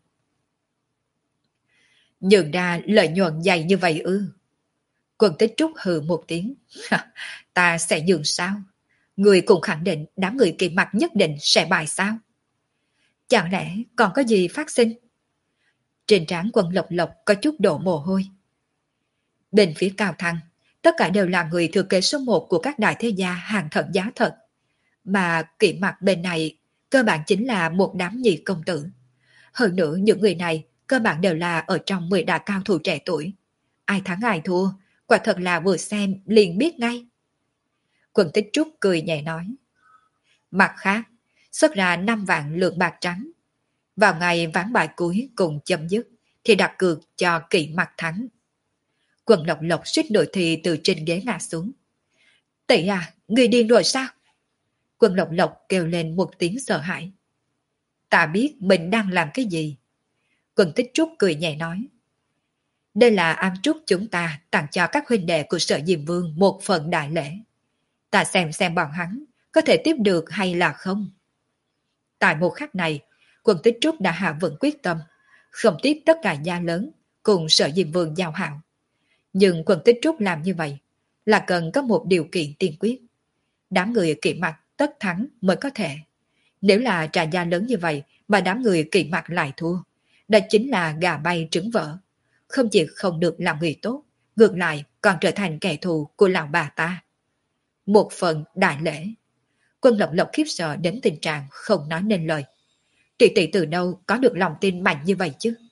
Speaker 1: Nhường ra lợi nhuận dày như vậy ư? Quân Tích Trúc hừ một tiếng. Ta sẽ nhường sao? Người cũng khẳng định đám người Kỵ Mặc nhất định sẽ bài sao? Chẳng lẽ còn có gì phát sinh? Trên trán Quân Lộc Lộc có chút đổ mồ hôi. Bên phía Cao Thăng, tất cả đều là người thừa kế số một của các đại thế gia hàng thật giá thật. Mà Kỵ Mặc bên này cơ bản chính là một đám nhị công tử. Hơn nữa những người này cơ bản đều là ở trong mười đại cao thủ trẻ tuổi. Ai thắng ai thua, quả thật là vừa xem liền biết ngay. Quân Tích Trúc cười nhẹ nói: Mặt khác, xuất ra năm vạn lượng bạc trắng. Vào ngày ván bài cuối cùng chấm dứt thì đặt cược cho Kỵ Mặc thắng. Quân Lộc Lộc suýt nổi thì từ trên ghế ngã xuống. Tỷ à, người điên rồi sao? Quân Lộc Lộc kêu lên một tiếng sợ hãi. Ta biết mình đang làm cái gì. Quân Tích Trúc cười nhẹ nói: Đây là ám trúc chúng ta tặng cho các huynh đệ của Sở Diêm Vương một phần đại lễ. Ta xem xem bọn hắn có thể tiếp được hay là không. Tại một khắc này, Quân Tích Trúc đã hạ vững quyết tâm, không tiếp tất cả gia lớn cùng Sở Diêm Vương giao hảo. Nhưng Quân Tích Trúc làm như vậy là cần có một điều kiện tiên quyết. Đám người Kỵ Mặc tất thắng mới có thể. Nếu là trà gia lớn như vậy mà đám người Kỵ Mặc lại thua, đó chính là gà bay trứng vỡ. Không chỉ không được làm người tốt, ngược lại còn trở thành kẻ thù của lão bà ta. Một phần đại lễ. Quân Lộc Lộc khiếp sợ đến tình trạng không nói nên lời. Tỷ tỷ từ đâu có được lòng tin mạnh như vậy chứ?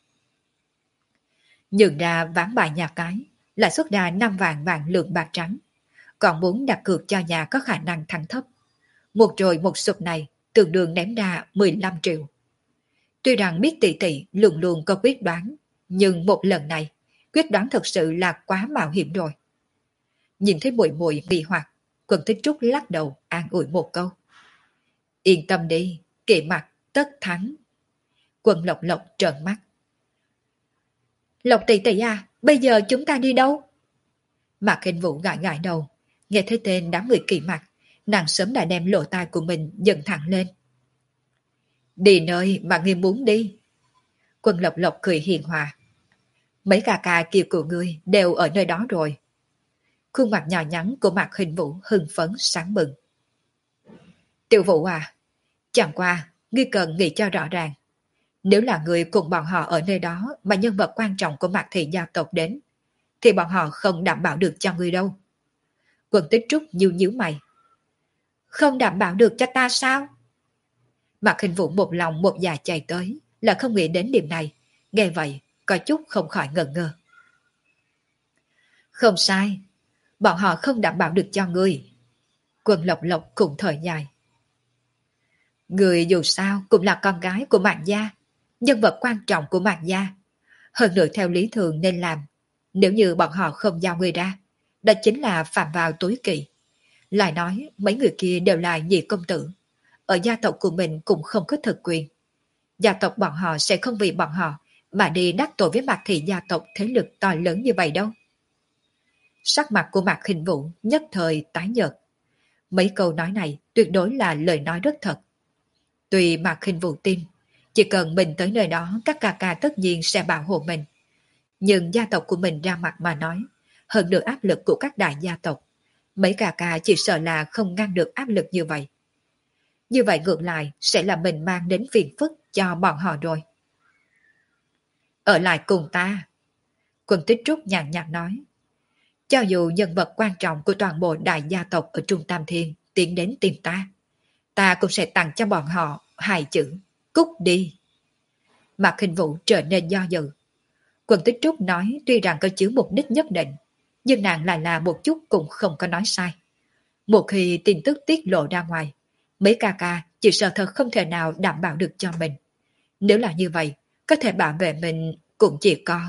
Speaker 1: Nhường ra ván bài nhà cái, lại xuất ra năm vạn vạn lượng bạc trắng. Còn muốn đặt cược cho nhà có khả năng thắng thấp. Một rồi một sụp này tương đương ném ra mười lăm triệu. Tuy rằng biết tỷ tỷ luôn luôn có quyết đoán, nhưng một lần này, quyết đoán thật sự là quá mạo hiểm rồi. Nhìn thấy muội muội nghi hoặc, Quân Tích Trúc lắc đầu an ủi một câu. Yên tâm đi, Kỵ Mặc tất thắng. Quân Lộc Lộc trợn mắt. Lộc tỷ tỷ à, bây giờ chúng ta đi đâu? Mạc Khinh Vũ gãi gãi đầu, nghe thấy tên đám người kỳ mặt, nàng sớm đã đem lỗ tai của mình dựng thẳng lên. Đi nơi mà ngươi muốn đi. Quân Lộc Lộc cười hiền hòa. Mấy ca ca kia của ngươi đều ở nơi đó rồi. Khuôn mặt nhỏ nhắn của Mạc Khinh Vũ hưng phấn sáng bừng. Tiểu Vũ à, chẳng qua ngươi cần nghĩ cho rõ ràng. Nếu là người cùng bọn họ ở nơi đó mà nhân vật quan trọng của Mạc thị gia tộc đến, thì bọn họ không đảm bảo được cho ngươi đâu. Quân Tích Trúc nhíu nhíu mày. Không đảm bảo được cho ta sao? Mạc Khinh Vũ một lòng một dạ chạy tới, là không nghĩ đến điểm này. Nghe vậy, có chút không khỏi ngần ngơ. Không sai, bọn họ không đảm bảo được cho ngươi. Quân Lộc Lộc cũng thở dài. Người dù sao cũng là con gái của Mạc gia, nhân vật quan trọng của Mạc gia. Hơn nữa theo lý thường nên làm. Nếu như bọn họ không giao người ra, đó chính là phạm vào tối kỵ. Lại nói mấy người kia đều là nhị công tử. Ở gia tộc của mình cũng không có thực quyền. Gia tộc bọn họ sẽ không vì bọn họ mà đi đắc tội với Mạc thị gia tộc thế lực to lớn như vậy đâu. Sắc mặt của Mạc Khinh Vũ nhất thời tái nhợt. Mấy câu nói này tuyệt đối là lời nói rất thật. Tuy Mạc Khinh Vũ tin, chỉ cần mình tới nơi đó các ca ca tất nhiên sẽ bảo hộ mình. Nhưng gia tộc của mình ra mặt mà nói, hơn được áp lực của các đại gia tộc, mấy ca ca chỉ sợ là không ngăn được áp lực như vậy. Như vậy ngược lại sẽ là mình mang đến phiền phức cho bọn họ rồi. Ở lại cùng ta. Quân Tích Trúc nhàn nhạt nói. Cho dù nhân vật quan trọng của toàn bộ đại gia tộc ở Trung Tam Thiên tiến đến tìm ta, ta cũng sẽ tặng cho bọn họ hai chữ, cút đi. Mạc Khinh Vũ trở nên do dự. Quân Tích Trúc nói tuy rằng có chứa mục đích nhất định, nhưng nàng lại là một chút cũng không có nói sai. Một khi tin tức tiết lộ ra ngoài, mấy ca ca chỉ sợ thật không thể nào đảm bảo được cho mình. Nếu là như vậy, có thể bảo vệ mình cũng chỉ có...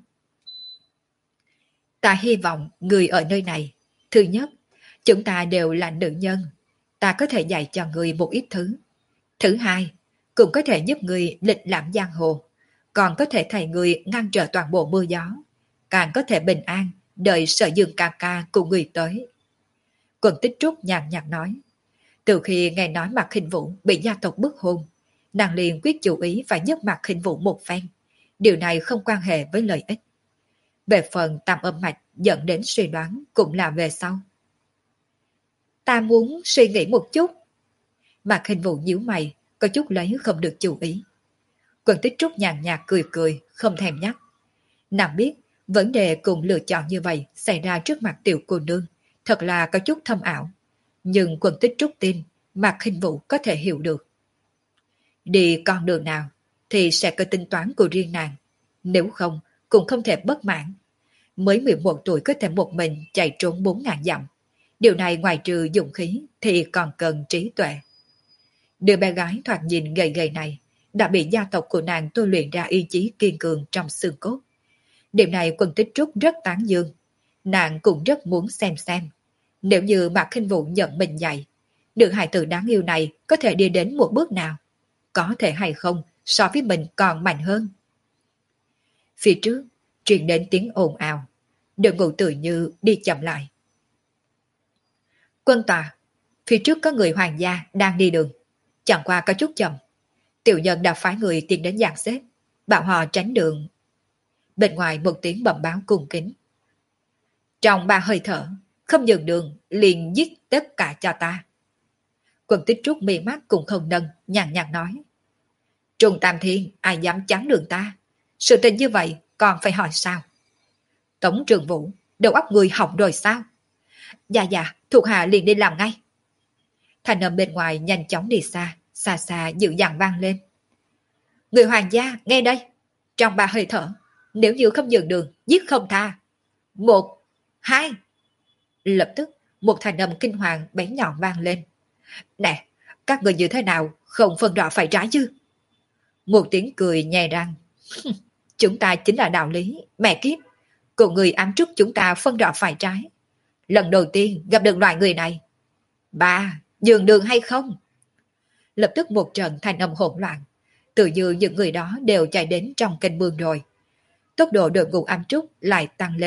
Speaker 1: Ta hy vọng người ở nơi này. Thứ nhất, chúng ta đều là nữ nhân. Ta có thể dạy cho người một ít thứ. Thứ hai, cũng có thể giúp người lịch lãm giang hồ. Còn có thể thầy người ngăn trở toàn bộ mưa gió. Càng có thể bình an, đợi Sở Dương ca ca của người tới. Quân Tích Trúc nhàn nhạt nói. Từ khi nghe nói Mạc Khinh Vũ bị gia tộc bức hôn, nàng liền quyết chủ ý phải giúp Mạc Khinh Vũ một phen. Điều này không quan hệ với lợi ích. Về phần tam âm mạch dẫn đến suy đoán cũng là về sau. Ta muốn suy nghĩ một chút. Mạc Khinh Vũ nhíu mày, có chút lấy không được chú ý. Quân Tích Trúc nhàn nhạt cười cười, không thèm nhắc. Nàng biết, vấn đề cùng lựa chọn như vậy xảy ra trước mặt tiểu cô nương, thật là có chút thâm ảo. Nhưng Quân Tích Trúc tin, Mạc Khinh Vũ có thể hiểu được. Đi con đường nào, thì sẽ có tính toán của riêng nàng. Nếu không, cũng không thể bất mãn. Mới mười một tuổi có thể một mình chạy trốn bốn ngàn dặm. Điều này ngoài trừ dụng khí thì còn cần trí tuệ. Đứa bé gái thoạt nhìn gầy gầy này đã bị gia tộc của nàng tôi luyện ra ý chí kiên cường trong xương cốt. Điểm này Quân Tích Trúc rất tán dương. Nàng cũng rất muốn xem xem. Nếu như Mạc Khinh Vũ nhận mình dạy, được hài tử đáng yêu này có thể đi đến một bước nào? Có thể hay không so với mình còn mạnh hơn? Phía trước, truyền đến tiếng ồn ào. Đội ngũ tự như đi chậm lại. Quân tòa, phía trước có người hoàng gia đang đi đường. Chẳng qua có chút chậm. Tiểu nhân đã phái người tiến đến dàn xếp, bảo họ tránh đường. Bên ngoài một tiếng bẩm báo cung kính. Trong ba hơi thở, không dừng đường, liền giết tất cả cho ta. Quân Tích Trúc mi mắt cũng không nâng, nhàn nhạt nói. Trung Tam Thiên, ai dám chắn đường ta? Sự tình như vậy, còn phải hỏi sao? Tống Trường Vũ, đầu óc người hỏng rồi sao? Dạ dạ, thuộc hạ liền đi làm ngay. Thành âm bên ngoài nhanh chóng đi xa, xa xa dịu dàng vang lên. Người hoàng gia, nghe đây. Trong ba hơi thở, nếu như không dừng đường, giết không tha. Một, hai. Lập tức, một thành âm kinh hoàng bén nhọn vang lên. Nè, các người như thế nào, không phân rõ phải trái chứ? Một tiếng cười nhè răng. Chúng ta chính là đạo lý, mẹ kiếp. Cùng người ám trúc chúng ta phân rõ phải trái. Lần đầu tiên gặp được loại người này. Ba, nhường đường hay không? Lập tức một trận thanh âm hỗn loạn. Tự như những người đó đều chạy đến trong kênh mương rồi. Tốc độ đội ngũ ám trúc lại tăng lên.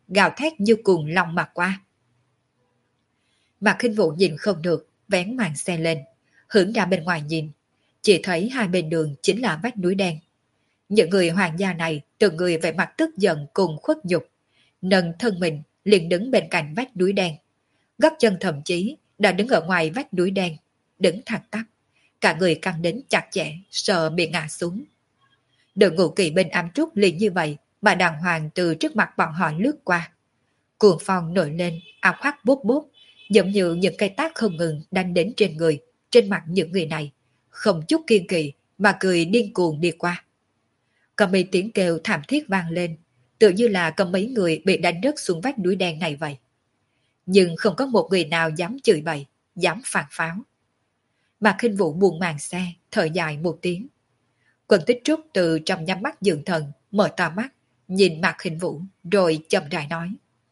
Speaker 1: gào thét như cuồng long mà qua. Mạc Khinh Vũ nhìn không được, vén màn xe lên, hướng ra bên ngoài nhìn, chỉ thấy hai bên đường chính là vách núi đen. Những người hoàng gia này từng người vẻ mặt tức giận cùng khuất nhục, nâng thân mình liền đứng bên cạnh vách núi đen. Gót chân thậm chí đã đứng ở ngoài vách núi đen, đứng thẳng tắp, cả người căng đến chặt chẽ, sợ bị ngã xuống. Đội ngũ kỵ binh ám trúc liền như vậy mà đàng hoàng từ trước mặt bọn họ lướt qua. Cuồng phong nổi lên, áo khoác bút bút, giống như những cây tác không ngừng đánh đến trên người, trên mặt những người này, không chút kiên kỵ mà cười điên cuồng đi qua. Có mấy tiếng kêu thảm thiết vang lên, tự như là có mấy người bị đánh rớt xuống vách núi đen này vậy. Nhưng không có một người nào dám chửi bậy, dám phản pháo. Mạc Khinh Vũ buông màn xe, thở dài một tiếng. Quân Tích Trúc từ trong nhắm mắt dưỡng thần, mở to mắt, nhìn Mạc Khinh Vũ, rồi chậm rãi nói.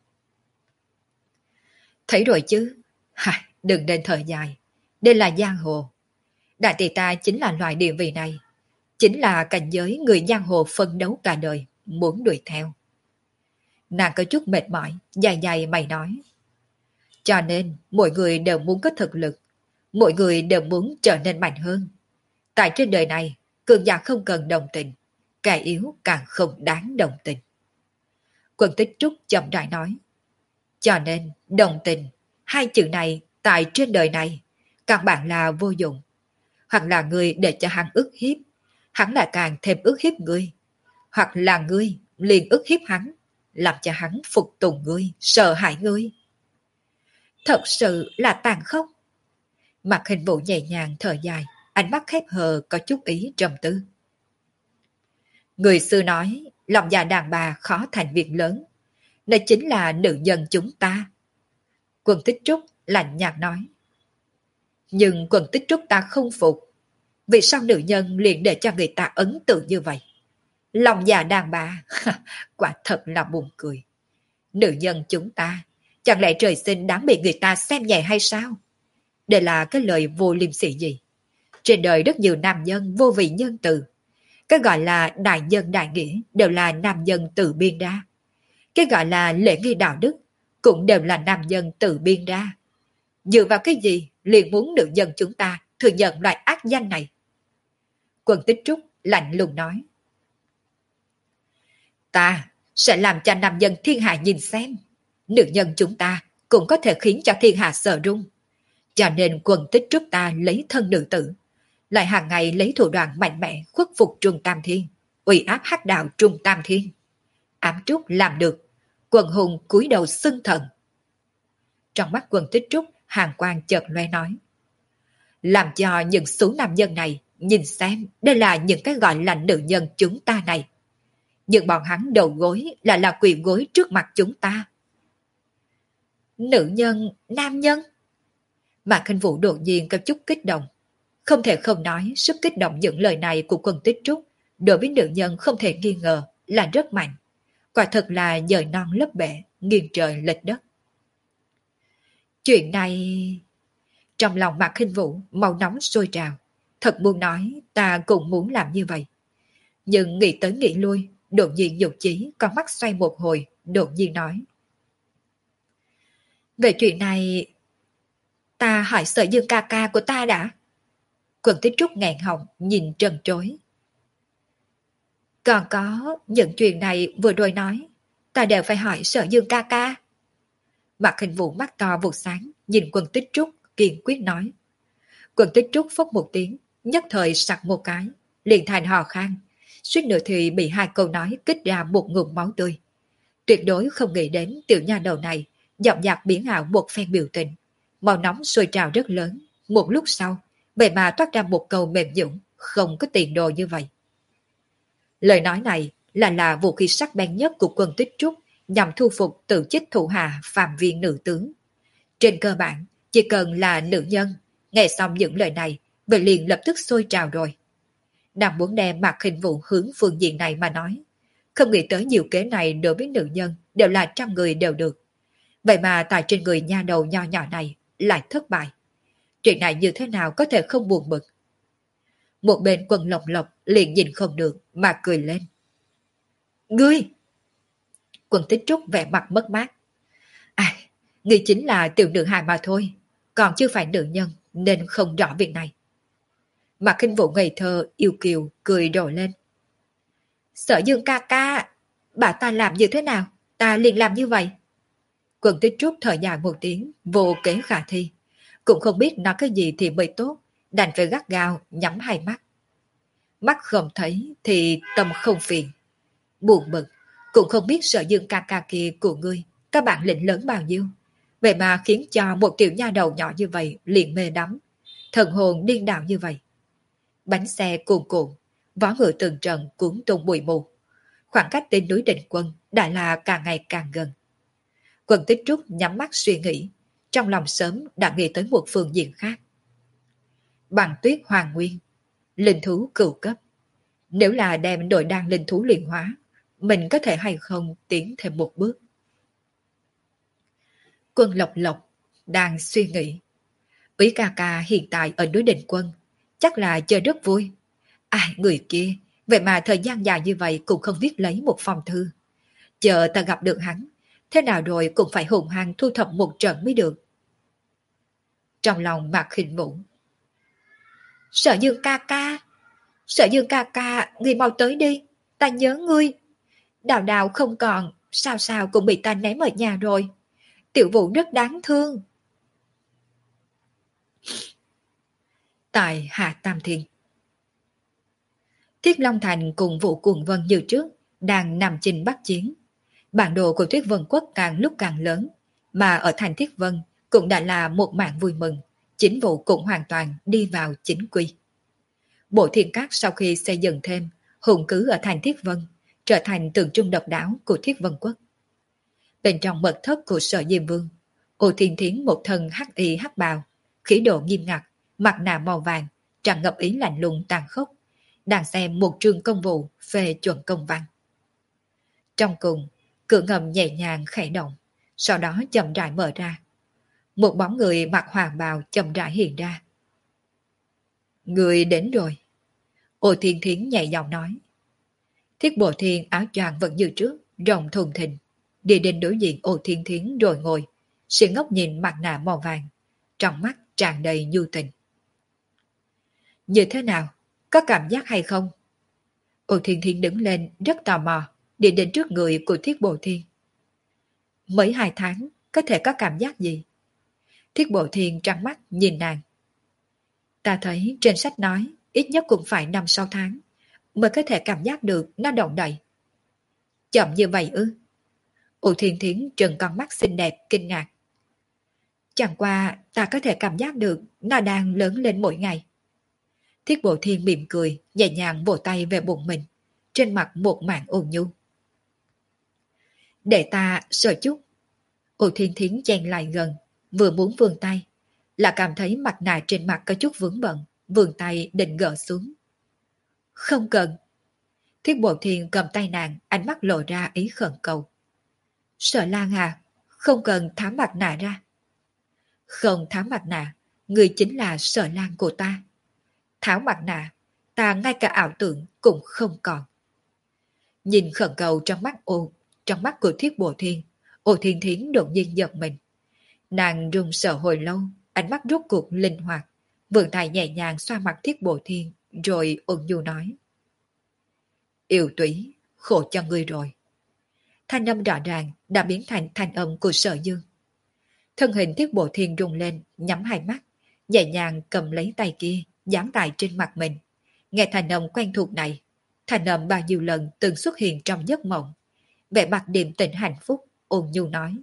Speaker 1: Thấy rồi chứ? Hả, đừng nên thở dài. Đây là giang hồ. Đại tỷ ta chính là loại địa vị này. Chính là cảnh giới người giang hồ phân đấu cả đời, muốn đuổi theo. Nàng có chút mệt mỏi, dài dài mày nói. Cho nên, mỗi người đều muốn có thực lực. Mỗi người đều muốn trở nên mạnh hơn. Tại trên đời này, cường giả không cần đồng tình, kẻ yếu càng không đáng đồng tình. Quân Tích Trúc chậm rãi nói. Cho nên, đồng tình, hai chữ này tại trên đời này, căn bản là vô dụng. Hoặc là người để cho hắn ức hiếp, hắn lại càng thêm ức hiếp ngươi. Hoặc là ngươi liền ức hiếp hắn, làm cho hắn phục tùng ngươi, sợ hãi ngươi. Thật sự là tàn khốc. Mặt Hình Vũ nhẹ nhàng thở dài, ánh mắt khép hờ có chút ý trầm tư. Người xưa nói, lòng già đàn bà khó thành việc lớn. Đây chính là nữ nhân chúng ta. Quân Tích Trúc lạnh nhạt nói. Nhưng Quân Tích Trúc ta không phục. Vì sao nữ nhân liền để cho người ta ấn tượng như vậy? Lòng già đàn bà, quả thật là buồn cười. Nữ nhân chúng ta, chẳng lẽ trời sinh đáng bị người ta xem nhẹ hay sao? Đây là cái lời vô liêm sỉ gì? Trên đời rất nhiều nam nhân vô vị nhân từ. Cái gọi là đại nhân đại nghĩa đều là nam nhân tự biên ra. Cái gọi là lễ nghi đạo đức cũng đều là nam nhân tự biên ra. Dựa vào cái gì liền muốn nữ nhân chúng ta thừa nhận loại ác danh này? Quân Tích Trúc lạnh lùng nói. Ta sẽ làm cho nam nhân thiên hạ nhìn xem. Nữ nhân chúng ta cũng có thể khiến cho thiên hạ sợ run. Cho nên Quân Tích Trúc ta lấy thân nữ tử, lại hàng ngày lấy thủ đoạn mạnh mẽ khuất phục Trung Tam Thiên, uy áp hắc đạo Trung Tam Thiên. Ám Trúc làm được, Quần hùng cúi đầu xưng thần. Trong mắt Quân Tích Trúc, hàn quang chợt loe nói. Làm cho những số nam nhân này nhìn xem đây là những cái gọi là nữ nhân chúng ta này. Nhưng bọn hắn đầu gối là là quỳ gối trước mặt chúng ta. Nữ nhân, nam nhân? Mạc Khinh Vũ đột nhiên có chút kích động. Không thể không nói sức kích động những lời này của Quân Tích Trúc đối với nữ nhân không thể nghi ngờ là rất mạnh. Quả thật là dời non lấp bể, nghiêng trời lệch đất. Chuyện này... Trong lòng Mạc Khinh Vũ màu nóng sôi trào. Thật muốn nói ta cũng muốn làm như vậy. Nhưng nghĩ tới nghĩ lui, đột nhiên dục chí con mắt xoay một hồi, đột nhiên nói. Về chuyện này... Ta hỏi Sở Dương ca ca của ta đã. Quân Tích Trúc nghẹn họng nhìn trần trối. Còn có những chuyện này vừa rồi nói, ta đều phải hỏi Sở Dương ca ca. Mạc Khinh Vũ mắt to vụt sáng, nhìn Quân Tích Trúc kiên quyết nói. Quân Tích Trúc phốc một tiếng, nhất thời sặc một cái, liền thành hò khan, suýt nữa thì bị hai câu nói kích ra một ngụm máu tươi. Tuyệt đối không nghĩ đến tiểu nha đầu này, giọng nhạc biến ảo một phen biểu tình, màu nóng sôi trào rất lớn. Một lúc sau, vậy mà toát ra một câu mềm dũng, không có tiền đồ như vậy. Lời nói này là là vũ khí sắc bén nhất của Quân Tích Trúc nhằm thu phục tự chích thủ hạ phạm viên nữ tướng. Trên cơ bản, chỉ cần là nữ nhân, nghe xong những lời này, vậy liền lập tức sôi trào rồi. Nàng muốn đem Mạc Khinh Vũ hướng phương diện này mà nói. Không nghĩ tới nhiều kế này đối với nữ nhân đều là trăm người đều được. Vậy mà tại trên người nha đầu nho nhỏ này lại thất bại. Chuyện này như thế nào có thể không buồn bực. Một bên Quân Lộc Lộc liền nhìn không được mà cười lên. Ngươi! Quân Tích Trúc vẻ mặt mất mát. À, ngươi chính là tiểu nữ hài mà thôi, còn chưa phải nữ nhân nên không rõ việc này. Mạc Khinh Vũ ngây thơ yêu kiều cười đổ lên. Sở Dương ca ca, bà ta làm như thế nào, ta liền làm như vậy. Quân Tích Trúc thở dài một tiếng, vô kế khả thi. Cũng không biết nói cái gì thì mới tốt, đành phải gắt gao nhắm hai mắt. Mắt không thấy thì tâm không phiền. Buồn bực, cũng không biết Sở Dương ca ca kia của ngươi, các bạn lĩnh lớn bao nhiêu. Vậy mà khiến cho một tiểu nha đầu nhỏ như vậy liền mê đắm, thần hồn điên đảo như vậy. Bánh xe cuồn cuộn, vó ngựa từng trận cuốn tung bụi mù. Khoảng cách đến núi Định Quân đã là càng ngày càng gần. Quân Tích Trúc nhắm mắt suy nghĩ, trong lòng sớm đã nghĩ tới một phương diện khác. Bằng tuyết hoàng nguyên, linh thú cửu cấp. Nếu là đem đội đan linh thú luyện hóa, mình có thể hay không tiến thêm một bước. Quân Lộc Lộc đang suy nghĩ. Úy ca ca hiện tại ở núi Định Quân, chắc là chơi rất vui. Ai người kia, vậy mà thời gian dài như vậy cũng không viết lấy một phong thư. Chờ ta gặp được hắn, thế nào rồi cũng phải hùng hăng thu thập một trận mới được. Trong lòng Mạc Khinh Vũ. Sở Dương ca ca, Sở Dương ca ca, ngươi mau tới đi, ta nhớ ngươi. Đào đào không còn, sao sao cũng bị ta ném ở nhà rồi. Tiểu Vũ rất đáng thương. Tại Hạ Tam Thiên, Thiết Long Thành cùng Vũ Cuồng Vân như trước đang nằm chinh bắc chiến. Bản đồ của Thiết Vân Quốc càng lúc càng lớn, mà ở thành Thiết Vân cũng đã là một màn vui mừng. Chính vụ cũng hoàn toàn đi vào chính quy. Bộ Thiên Cát sau khi xây dựng thêm, hùng cứ ở thành Thiết Vân, trở thành tượng trưng độc đáo của Thiết Vân Quốc. Bên trong mật thất của Sở Diêm Vương, Ô Thiên Thiến một thân hắc y hắc bào, khí độ nghiêm ngặt, mặt nạ màu vàng, tràn ngập ý lạnh lùng tàn khốc, đang xem một trường công vụ phê chuẩn công văn. Trong cùng, cửa ngầm nhẹ nhàng khẽ động, sau đó chậm rãi mở ra. Một bóng người mặc hoàng bào chậm rãi hiện ra. Người đến rồi. Ô Thiên Thiến nhẹ giọng nói. Thiết Bộ Thiên áo choàng vẫn như trước, rộng thùng thình, đi đến đối diện Ô Thiên Thiến rồi ngồi, sự ngốc nhìn mặt nạ màu vàng, trong mắt tràn đầy nhu tình. Như thế nào? Có cảm giác hay không? Ô Thiên Thiến đứng lên rất tò mò, đi đến trước người của Thiết Bộ Thiên. Mới hai tháng, có thể có cảm giác gì? Thiết Bộ Thiên trắng mắt nhìn nàng. Ta thấy trên sách nói, ít nhất cũng phải năm sáu tháng, mới có thể cảm giác được nó động đậy. Chậm như vậy ư? Ô Thiên Thiến trừng con mắt xinh đẹp kinh ngạc. Chẳng qua ta có thể cảm giác được nó đang lớn lên mỗi ngày. Thiết Bộ Thiên mỉm cười, nhẹ nhàng vỗ tay về bụng mình, trên mặt một mảng ôn nhu. Để ta sờ chút. Ô Thiên Thiến chen lại gần, vừa muốn vươn tay, là cảm thấy mặt nạ trên mặt có chút vướng bận, vươn tay định gỡ xuống. Không cần. Thiết Bộ Thiên cầm tay nàng, ánh mắt lộ ra ý khẩn cầu. Sở Lan à, không cần tháo mặt nạ ra. Không tháo mặt nạ, người chính là Sở Lan của ta. Tháo mặt nạ, ta ngay cả ảo tưởng cũng không còn. Nhìn khẩn cầu trong mắt ô, trong mắt của Thiết Bộ Thiên, Ô Thiên Thiến đột nhiên giật mình. Nàng run sợ hồi lâu, ánh mắt rốt cuộc linh hoạt, vươn tay nhẹ nhàng xoa mặt Thiết Bộ Thiên, rồi ôn nhu nói. Yêu túy, khổ cho ngươi rồi. Thanh âm rõ ràng đã biến thành thanh âm của Sở Dương. Thân hình Thiết Bộ Thiên rung lên, nhắm hai mắt, nhẹ nhàng cầm lấy tay kia, dán tại trên mặt mình. Nghe thanh âm quen thuộc này, thanh âm bao nhiêu lần từng xuất hiện trong giấc mộng. Vẻ mặt điềm tĩnh hạnh phúc, ôn nhu nói.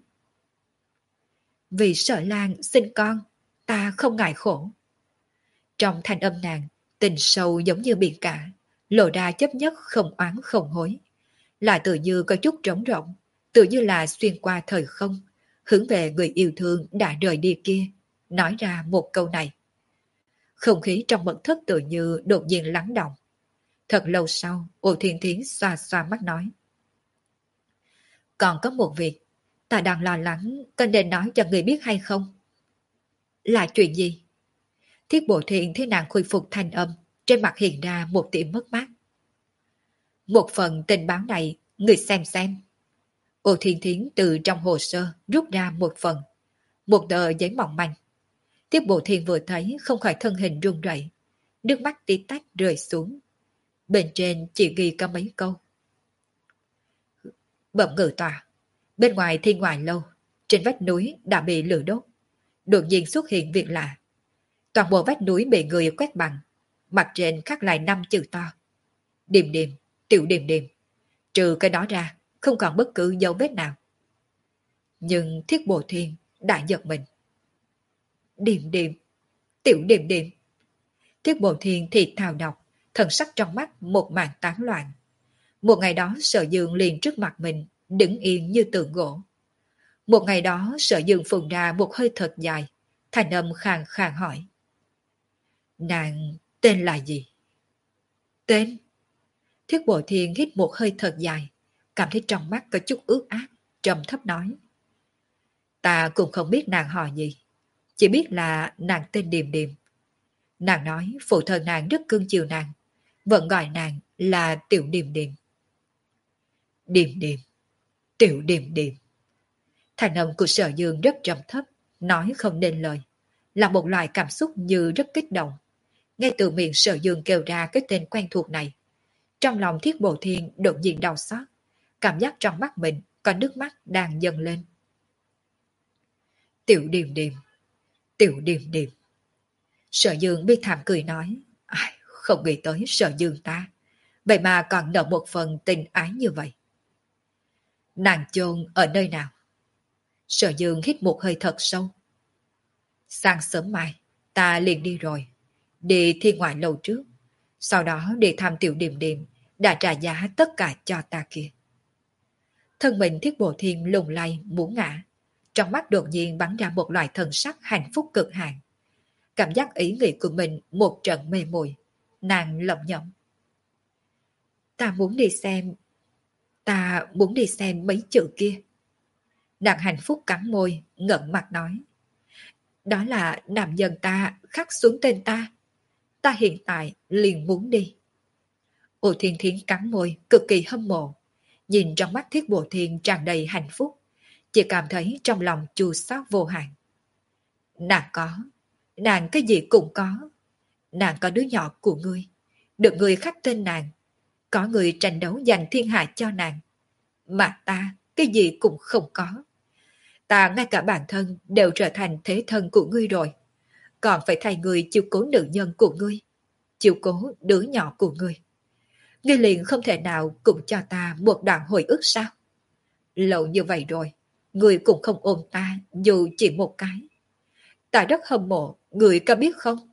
Speaker 1: Vì Sở Lan sinh con, ta không ngại khổ. Trong thanh âm nàng, tình sâu giống như biển cả, lộ ra chấp nhất không oán không hối. Lại tự như có chút trống rỗng, tự như là xuyên qua thời không, hướng về người yêu thương đã rời đi kia, nói ra một câu này. Không khí trong mật thất tự như đột nhiên lắng động. Thật lâu sau, Ô Thiên Thiến xoa xoa mắt nói. Còn có một việc, ta đang lo lắng, có nên nói cho người biết hay không? Là chuyện gì? Thiết Bộ Thiên thấy nàng khôi phục thanh âm, trên mặt hiện ra một tia mất mát. Một phần tình báo này, người xem xem. Ô Thiên Thiến từ trong hồ sơ rút ra một phần, một tờ giấy mỏng manh. Tiết Bộ Thiên vừa thấy không khỏi thân hình run rẩy, nước mắt tí tách rơi xuống. Bên trên chỉ ghi có mấy câu. Bẩm ngự tòa, bên ngoài Thiên Ngoại Lâu, trên vách núi đã bị lửa đốt. Đột nhiên xuất hiện việc lạ. Toàn bộ vách núi bị người quét bằng, mặt trên khắc lại năm chữ to. Điềm điềm, tiểu điềm điềm. Trừ cái đó ra, không còn bất cứ dấu vết nào. Nhưng Thiết Bộ Thiên đã giật mình. Điềm điềm, tiểu điềm điềm. Thiết Bộ Thiên thì thào đọc, thần sắc trong mắt một màn tán loạn. Một ngày đó Sở Dương liền trước mặt mình, đứng yên như tượng gỗ. Một ngày đó Sở Dương phun ra một hơi thật dài, thành âm khàn khàn hỏi. Nàng tên là gì? Tên? Thiết Bộ Thiên hít một hơi thật dài, cảm thấy trong mắt có chút ướt át, trầm thấp nói. Ta cũng không biết nàng họ gì, chỉ biết là nàng tên Điềm Điềm. Nàng nói phụ thân nàng rất cưng chiều nàng, vẫn gọi nàng là Tiểu Điềm Điềm. Điềm Điềm, Tiểu Điềm Điềm. Thành âm của Sở Dương rất trầm thấp, nói không nên lời, là một loại cảm xúc như rất kích động. Ngay từ miệng Sở Dương kêu ra cái tên quen thuộc này, trong lòng Thiết Bộ Thiên đột nhiên đau xót, cảm giác trong mắt mình có nước mắt đang dâng lên. Tiểu Điềm Điềm, Tiểu Điềm Điềm. Sở Dương bi thảm cười nói, ai, không nghĩ tới Sở Dương ta, vậy mà còn nợ một phần tình ái như vậy. Nàng chôn ở nơi nào? Sở Dương hít một hơi thật sâu. Sáng sớm mai, ta liền đi rồi, đi Thiên Ngoại Lâu trước, sau đó đi thăm Tiểu Điềm Điềm, đã trả giá tất cả cho ta kia. Thân mình Thiết Bộ Thiên lùng lay muốn ngã, trong mắt đột nhiên bắn ra một loại thần sắc hạnh phúc cực hạn. Cảm giác ý nghĩ của mình một trận mê muội, nàng lẩm nhẩm. Ta muốn đi xem, ta muốn đi xem mấy chữ kia. Nàng hạnh phúc cắn môi, ngẩng mặt nói. Đó là nam nhân ta khắc xuống tên ta. Ta hiện tại liền muốn đi. Ô Thiên Thiến cắn môi, cực kỳ hâm mộ. Nhìn trong mắt Thiết Bộ Thiên tràn đầy hạnh phúc, chỉ cảm thấy trong lòng chua xót vô hạn. Nàng có, nàng cái gì cũng có. Nàng có đứa nhỏ của ngươi, được người khắc tên nàng, có người tranh đấu giành thiên hạ cho nàng. Mà ta, cái gì cũng không có. Ta ngay cả bản thân đều trở thành thế thân của ngươi rồi, còn phải thay người chiếu cố nữ nhân của ngươi, chiếu cố đứa nhỏ của ngươi. Ngươi liền không thể nào cũng cho ta một đoạn hồi ức sao? Lâu như vậy rồi, ngươi cũng không ôm ta dù chỉ một cái. Ta rất hâm mộ, ngươi có biết không?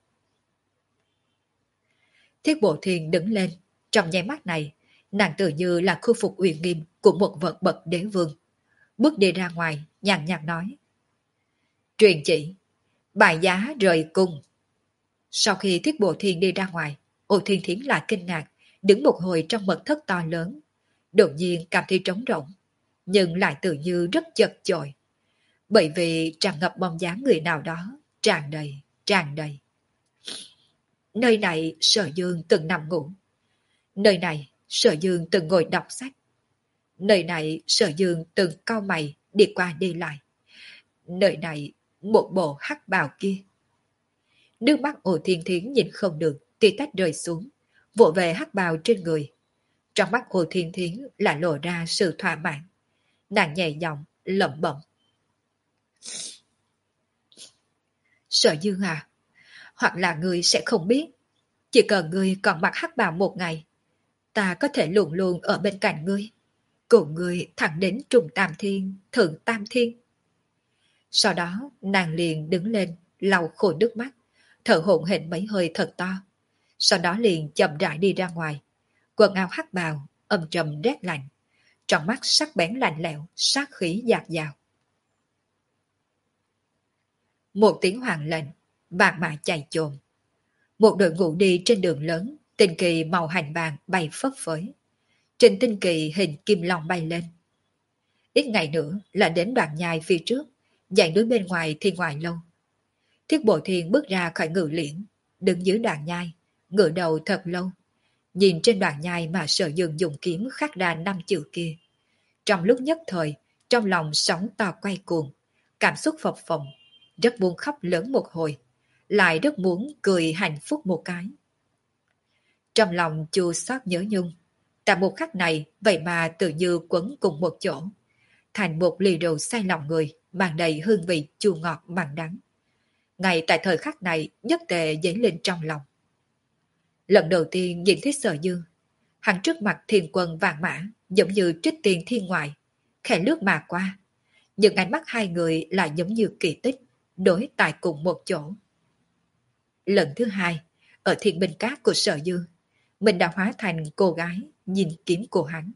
Speaker 1: Thiết Bộ Thiên đứng lên, trong nháy mắt này, nàng tự như là khu phục uy nghiêm của một vật bậc đế vương. Bước đi ra ngoài, nhàn nhạt nói. Truyền chỉ, bài giá rời cung. Sau khi Thiết Bộ Thiên đi ra ngoài, Ô Thiên Thiến lại kinh ngạc, đứng một hồi trong mật thất to lớn. Đột nhiên cảm thấy trống rỗng, nhưng lại tự như rất chật chội. Bởi vì tràn ngập bóng dáng người nào đó, tràn đầy, tràn đầy. Nơi này Sở Dương từng nằm ngủ. Nơi này Sở Dương từng ngồi đọc sách. Nơi này Sở Dương từng cau mày đi qua đi lại. Nơi này một bộ hắc bào kia. Nước mắt Ô Thiên Thiến nhìn không được, tí tách rơi xuống, vỗ về hắc bào trên người. Trong mắt Ô Thiên Thiến lại lộ ra sự thỏa mãn. Nàng nhẹ giọng lẩm bẩm. Sở Dương à, hoặc là ngươi sẽ không biết, chỉ cần ngươi còn mặc hắc bào một ngày, ta có thể luôn luôn ở bên cạnh ngươi, cùng ngươi thẳng đến trùng tam thiên, thượng tam thiên. Sau đó nàng liền đứng lên, lau khô nước mắt, thở hổn hển mấy hơi thật to. Sau đó liền chậm rãi đi ra ngoài, quần áo hắc bào, âm trầm rét lạnh, trong mắt sắc bén lạnh lẽo, sát khí dạt dào. Một tiếng hoàng lệnh, vàng mã chạy chồm. Một đội ngũ đi trên đường lớn, tinh kỳ màu hành vàng bay phất phới. Trên tinh kỳ hình kim long bay lên. Ít ngày nữa là đến đoạn nhai phía trước, dãy núi bên ngoài Thiên Ngoại Lâu. Thiết Bộ Thiên bước ra khỏi ngự liễn, đứng dưới đoạn nhai, ngửa đầu thật lâu. Nhìn trên đoạn nhai mà Sở Dương dùng kiếm khắc ra năm chữ kia. trong lúc nhất thời, trong lòng sóng to quay cuồng, cảm xúc phập phồng, rất muốn khóc lớn một hồi, lại rất muốn cười hạnh phúc một cái. Trong lòng chua xót nhớ nhung, tại một khắc này vậy mà tự như quấn cùng một chỗ, thành một ly rượu say lòng người, mang đầy hương vị chua ngọt mặn đắng. Ngay tại thời khắc này nhất tề dấy lên trong lòng. Lần đầu tiên nhìn thấy Sở Dương, hắn trước mặt thiên quân vạn mã, giống như trích tiền thiên ngoại, khẽ lướt mà qua. Nhưng ánh mắt hai người lại giống như kỳ tích, đối tại cùng một chỗ. Lần thứ hai, ở thiên binh cát của Sở Dương, mình đã hóa thành cô gái nhìn kiếm của hắn.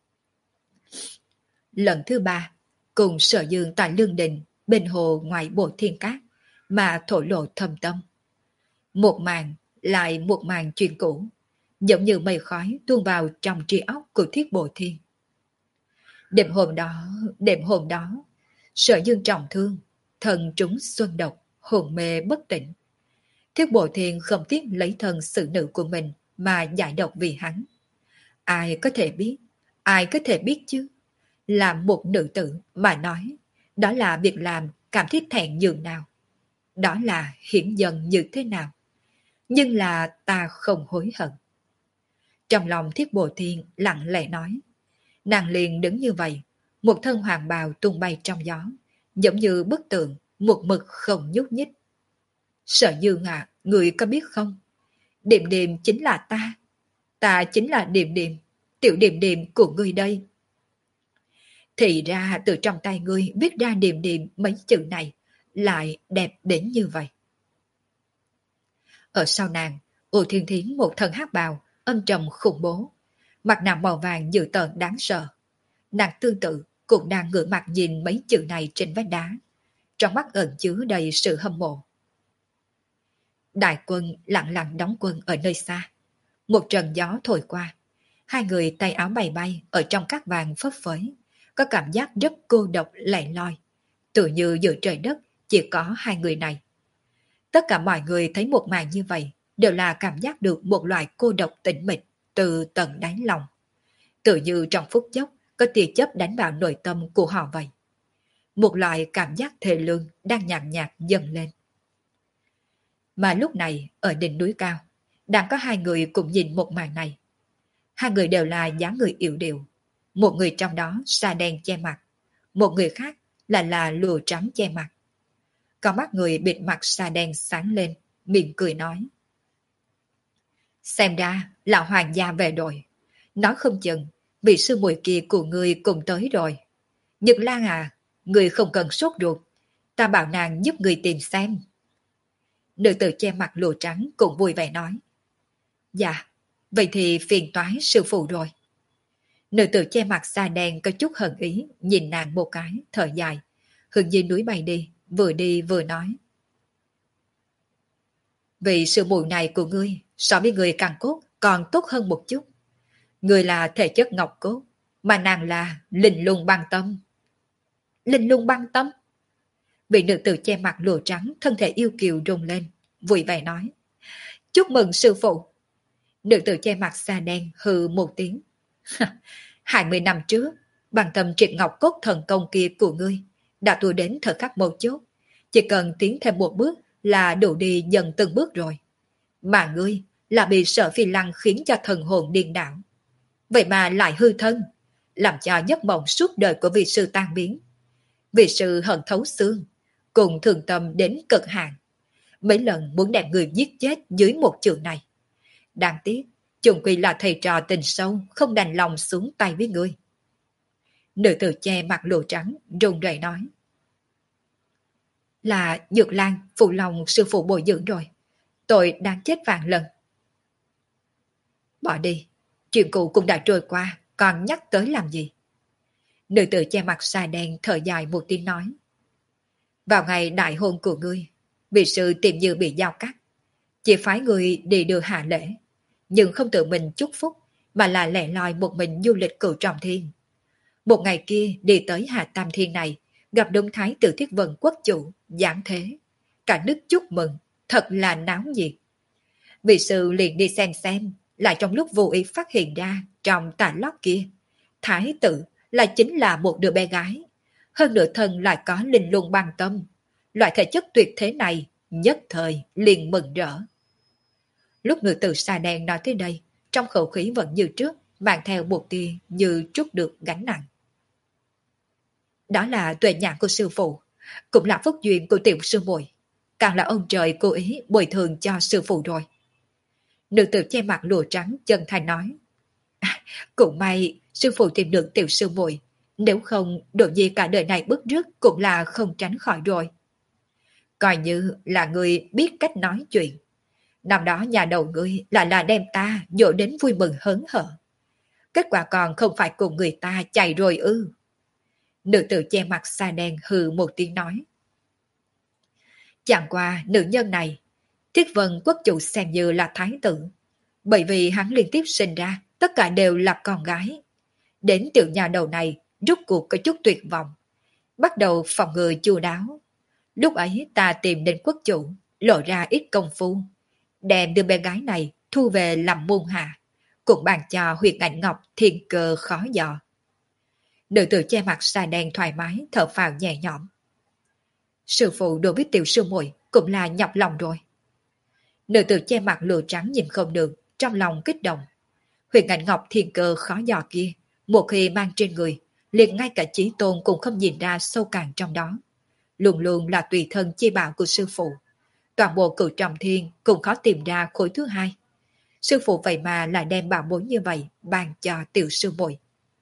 Speaker 1: Lần thứ ba, cùng Sở Dương tại Lương Đình, bên hồ ngoài bộ thiên cát, mà thổ lộ thầm tâm. Một màn lại một màn chuyện cũ, giống như mây khói tuôn vào trong trí óc của Thiết Bộ Thiên. Đêm hôm đó, đêm hôm đó, Sở Dương trọng thương, thần trúng xuân độc, hồn mê bất tỉnh. Thiết Bộ Thiên không tiếc lấy thân sự nữ của mình mà giải độc vì hắn. Ai có thể biết, ai có thể biết chứ? Là một nữ tử mà nói, đó là việc làm cảm thấy thẹn nhường nào. Đó là hiển dần như thế nào. Nhưng là ta không hối hận. Trong lòng Thiết Bộ Thiên lặng lẽ nói. Nàng liền đứng như vậy, một thân hoàng bào tung bay trong gió, giống như bức tượng, một mực không nhúc nhích. Sở Dương à, người có biết không? Điềm điềm chính là ta. Ta chính là điềm điềm, tiểu điềm điềm của ngươi đây. Thì ra từ trong tay ngươi viết ra điềm điềm mấy chữ này, lại đẹp đến như vậy. Ở sau nàng, U Thiên Thiến một thân hắc bào, âm trầm khủng bố, mặt nạ màu vàng dữ tợn đáng sợ. Nàng tương tự cũng đang ngửa mặt nhìn mấy chữ này trên vách đá, trong mắt ẩn chứa đầy sự hâm mộ. Đại quân lặng lặng đóng quân ở nơi xa. Một trận gió thổi qua, hai người tay áo bay bay ở trong cát vàng phấp phới, có cảm giác rất cô độc lẻ loi, tự như giữa trời đất chỉ có hai người này. Tất cả mọi người thấy một màn như vậy đều là cảm giác được một loại cô độc tĩnh mịch từ tận đáy lòng. Tự như trong phút chốc có tia chớp đánh vào nội tâm của họ vậy. Một loại cảm giác thê lương đang nhàn nhạt dần lên. Mà lúc này ở đỉnh núi cao, đang có hai người cùng nhìn một màn này. Hai người đều là dáng người yểu điệu. Một người trong đó da đen che mặt, một người khác là là lụa trắng che mặt. Con mắt người bịt mặt da đen sáng lên, miệng cười nói. Xem ra là hoàng gia về rồi. Nói không chừng, vị sư muội kia của người cùng tới rồi. Nhật Lan à, người không cần sốt ruột. Ta bảo nàng giúp người tìm xem. Nữ tử che mặt lụa trắng cũng vui vẻ nói. Dạ, vậy thì phiền toái sư phụ rồi. Nữ tử che mặt da đen có chút hận ý, nhìn nàng một cái, thở dài, hướng dưới núi bay đi, vừa đi vừa nói. Vì sự mùi này của ngươi, so với người càng cốt, còn tốt hơn một chút. Ngươi là thể chất ngọc cốt, mà nàng là linh lung băng tâm. Linh lung băng tâm? Vị nữ tử che mặt lụa trắng, thân thể yêu kiều rung lên, vui vẻ nói. Chúc mừng sư phụ. Nữ tử che mặt da đen hừ một tiếng. Hai mươi năm trước, bằng tâm triệt ngọc cốt thần công kia của ngươi đã tuổi đến thời khắc mấu chốt. Chỉ cần tiến thêm một bước là đủ đi dần từng bước rồi. Mà ngươi là bị sợ phi lăng khiến cho thần hồn điên đảo. Vậy mà lại hư thân, làm cho giấc mộng suốt đời của vị sư tan biến. Vị sư hận thấu xương, cùng thường tâm đến cực hạn. Mấy lần muốn đem người giết chết dưới một chữ này. Đáng tiếc, chung quy là thầy trò tình sâu, không đành lòng xuống tay với ngươi. Nữ tử che mặt lụa trắng, run rẩy nói. Là Dược Lan phụ lòng sư phụ bồi dưỡng rồi. Tôi đang chết vạn lần. Bỏ đi, chuyện cũ cũng đã trôi qua, còn nhắc tới làm gì? Nữ tử che mặt xà đen thở dài một tiếng nói. Vào ngày đại hôn của ngươi, vị sư tìm như bị giao cắt. Chỉ phái người đi đưa hạ lễ, nhưng không tự mình chúc phúc, mà là lẻ loi một mình du lịch cửu trọng thiên. Một ngày kia đi tới Hạ Tam Thiên này, gặp Đông Thái tử Thiết Vân quốc chủ, giáng thế. Cả nước chúc mừng, thật là náo nhiệt. Vị sư liền đi xem xem, lại trong lúc vô ý phát hiện ra trong tà lót kia, Thái tử là chính là một đứa bé gái. Hơn nữa thân lại có linh lung băng tâm. Loại thể chất tuyệt thế này nhất thời liền mừng rỡ. Lúc nữ tử xà đen nói tới đây, trong khẩu khí vẫn như trước, mang theo một tia như trút được gánh nặng. Đó là tuệ nhãn của sư phụ, cũng là phúc duyên của tiểu sư muội, càng là ông trời cố ý bồi thường cho sư phụ rồi. Nữ tử che mặt lụa trắng chân thành nói, à, cũng may sư phụ tìm được tiểu sư muội, nếu không độ nhi cả đời này bức rứt cũng là không tránh khỏi rồi. Coi như là người biết cách nói chuyện. Năm đó nhà đầu ngươi là là đem ta dỗ đến vui mừng hớn hở. Kết quả còn không phải cùng người ta chạy rồi ư. Nữ tử che mặt xa đen hừ một tiếng nói. Chẳng qua nữ nhân này, Thiết Vân quốc chủ xem như là thái tử. Bởi vì hắn liên tiếp sinh ra, tất cả đều là con gái. Đến tiểu nhà đầu này, rút cuộc có chút tuyệt vọng. Bắt đầu phòng ngừa chu đáo. Lúc ấy ta tìm đến quốc chủ, lộ ra ít công phu. Đem đưa bé gái này thu về làm môn hạ. Cũng bàn cho huyệt ảnh ngọc thiên cơ khó dò. Nữ tử che mặt xà đen thoải mái, thở phào nhẹ nhõm. Sư phụ đối với tiểu sư muội cũng là nhọc lòng rồi. Nữ tử che mặt lụa trắng nhìn không được, trong lòng kích động. Huyền ảnh ngọc thiên cơ khó dò kia, một khi mang trên người, liền ngay cả chí tôn cũng không nhìn ra sâu cạn trong đó. Luôn luôn là tùy thân chi bảo của sư phụ. Toàn bộ cửu trọng thiên cũng khó tìm ra khối thứ hai. Sư phụ vậy mà lại đem bảo bối như vậy bàn cho tiểu sư muội.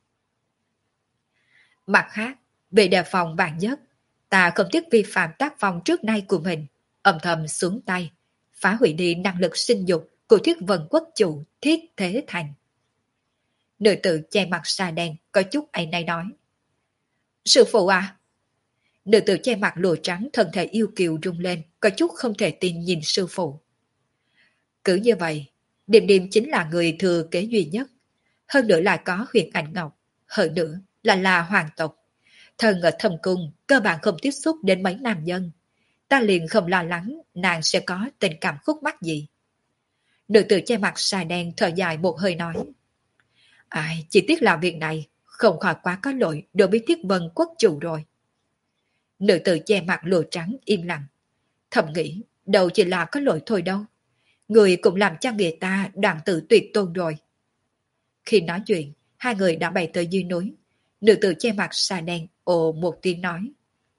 Speaker 1: Mặt khác, về đề phòng vạn nhất, ta không tiếc vi phạm tác phong trước nay của mình, âm thầm xuống tay, phá hủy đi năng lực sinh dục của Thiết Vân quốc chủ Thiết Thế Thành. Nữ tử che mặt xà đen có chút áy náy nói. Sư phụ à? Nữ tử che mặt lụa trắng thân thể yêu kiều rung lên, có chút không thể tin nhìn sư phụ. Cứ như vậy, Điềm Điềm chính là người thừa kế duy nhất, hơn nữa lại có huyền ảnh ngọc, hơn nữa là là hoàng tộc. Thần ở thâm cung cơ bản không tiếp xúc đến mấy nam nhân. Ta liền không lo lắng nàng sẽ có tình cảm khúc mắc gì. Nữ tử che mặt xà đen thở dài một hơi nói. Ai, chỉ tiếc là việc này không khỏi quá có lỗi đối với Thiết Vân quốc chủ rồi. Nữ tử che mặt lụa trắng im lặng. Thầm nghĩ, đâu chỉ là có lỗi thôi đâu. Người cũng làm cho người ta đoạn tử tuyệt tôn rồi. Khi nói chuyện, hai người đã bay tới dưới núi. Nữ tử che mặt xà đen ồ một tiếng nói.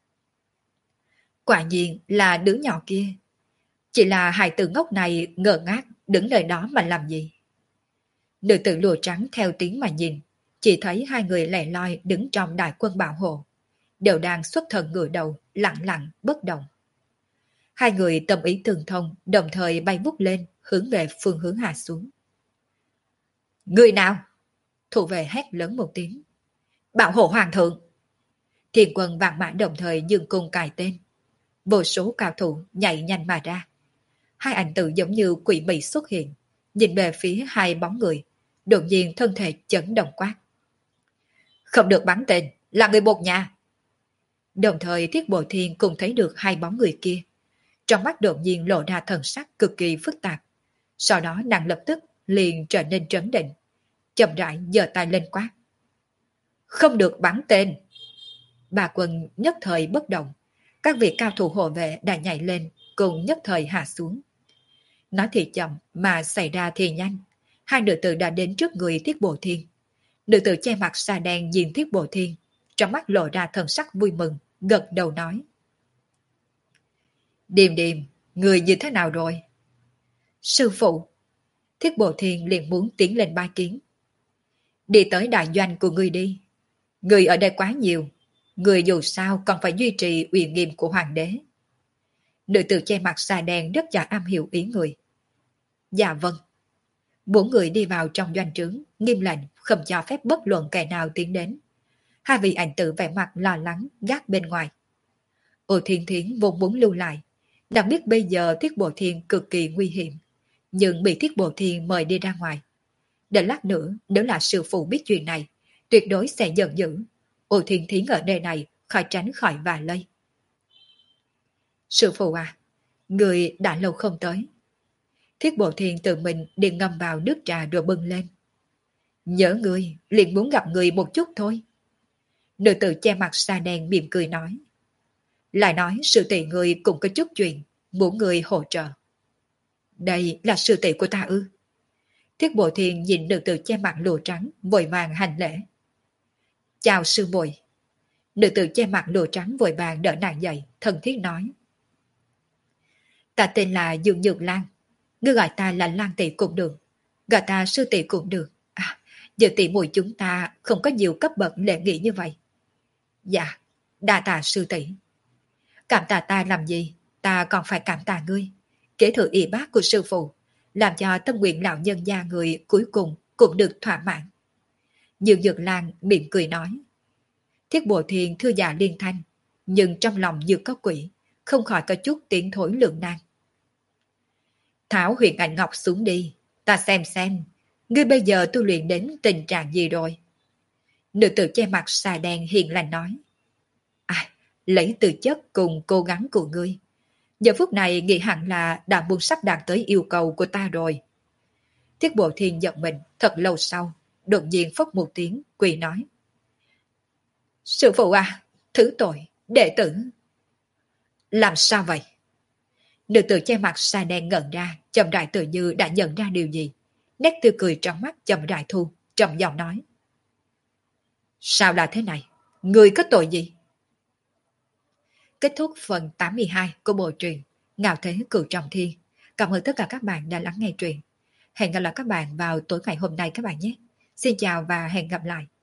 Speaker 1: Quả nhiên là đứa nhỏ kia. Chỉ là hài tử ngốc này ngờ ngác đứng nơi đó mà làm gì. Nữ tử lụa trắng theo tiếng mà nhìn. Chỉ thấy hai người lẻ loi đứng trong đại quân bảo hộ. Đều đang xuất thần ngửa đầu, lặng lặng, bất động. Hai người tâm ý tương thông, đồng thời bay vút lên, hướng về phương hướng hạ xuống. Người nào? Thủ vệ hét lớn một tiếng. Bảo hộ hoàng thượng. Thiên quân vạn mã đồng thời dương cung cài tên. Vô số cao thủ nhảy nhanh mà ra. Hai ảnh tử giống như quỷ mị xuất hiện, nhìn về phía hai bóng người, đột nhiên thân thể chấn động quát. Không được bắn tên, là người một nhà. Đồng thời Thiết Bộ Thiên cũng thấy được hai bóng người kia. Trong mắt đột nhiên lộ ra thần sắc cực kỳ phức tạp. Sau đó nàng lập tức liền trở nên trấn định. Chậm rãi giơ tay lên quát. Không được bắn tên. Bà quân nhất thời bất động. Các vị cao thủ hộ vệ đã nhảy lên cùng nhất thời hạ xuống. Nói thì chậm mà xảy ra thì nhanh. Hai nữ tử đã đến trước người Thiết Bộ Thiên. Nữ tử che mặt xà đen nhìn Thiết Bộ Thiên. Trong mắt lộ ra thần sắc vui mừng, gật đầu nói. Điềm Điềm, người như thế nào rồi? Sư phụ. Thiết Bộ Thiên liền muốn tiến lên ba kiến. Đi tới đại doanh của người đi. Người ở đây quá nhiều. Người dù sao còn phải duy trì uy nghiêm của hoàng đế. Nữ tử che mặt xà đen rất là am hiểu ý người. Dạ vâng. Bốn người đi vào trong doanh trướng, nghiêm lệnh không cho phép bất luận kẻ nào tiến đến. Hai vị ảnh tử vẻ mặt lo lắng gác bên ngoài. Ô Thiên Thiến vốn muốn lưu lại. Đặc biết bây giờ Thiết Bộ Thiên cực kỳ nguy hiểm. Nhưng bị Thiết Bộ Thiên mời đi ra ngoài. Để lát nữa nếu là sư phụ biết chuyện này, tuyệt đối sẽ giận dữ. Ô Thiên Thiến ở nơi này khỏi tránh khỏi vạ lây. Sư phụ à, người đã lâu không tới. Thiết Bộ Thiên tự mình đi ngâm vào nước trà rồi bưng lên. Nhớ người, liền muốn gặp người một chút thôi. Nữ tử che mặt sa đen mỉm cười nói. Lại nói sư tỷ người cũng có chút chuyện, muốn người hỗ trợ. Đây là sư tỷ của ta ư? Thiết Bộ Thiên nhìn nữ tử che mặt lụa trắng, vội vàng hành lễ. Chào sư muội. Nữ tử che mặt lụa trắng vội vàng đỡ nàng dậy, thân thiết nói. Ta tên là Dương Nhược Lan, ngươi gọi ta là Lan tỷ cũng được, gọi ta sư tỷ cũng được. À, giờ tỷ muội chúng ta không có nhiều cấp bậc lễ nghị như vậy. Dạ, đa tạ sư tỷ. Cảm tạ ta làm gì, ta còn phải cảm tạ ngươi. Kế thừa y bác của sư phụ, làm cho tâm nguyện lão nhân gia người cuối cùng cũng được thỏa mãn. Dương Nhược Lan mỉm cười nói. Thiết Bộ Thiên thưa dạ liên thanh, nhưng trong lòng như có quỷ, không khỏi có chút tiếng thối lượng nan. Tháo huyền ảnh ngọc xuống đi, ta xem xem, ngươi bây giờ tu luyện đến tình trạng gì rồi? Nữ tử che mặt xà đen hiền lành nói. À, lấy từ chất cùng cố gắng của ngươi. Giờ phút này nghĩ hẳn là đã muốn sắp đạt tới yêu cầu của ta rồi. Thiết Bộ Thiên giận mình thật lâu sau, đột nhiên phốc một tiếng, quỳ nói. Sư phụ à, thứ tội, đệ tử. Làm sao vậy? Nữ tử che mặt xà đen ngẩn ra, chậm rãi tự như đã nhận ra điều gì. Nét tươi cười trong mắt chậm rãi thu, trầm giọng nói. Sao là thế này? Người có tội gì? Kết thúc phần tám mươi hai của bộ truyện Ngạo Thế Cửu Trọng Thiên. Cảm ơn tất cả các bạn đã lắng nghe truyện. Hẹn gặp lại các bạn vào tối ngày hôm nay các bạn nhé. Xin chào và hẹn gặp lại.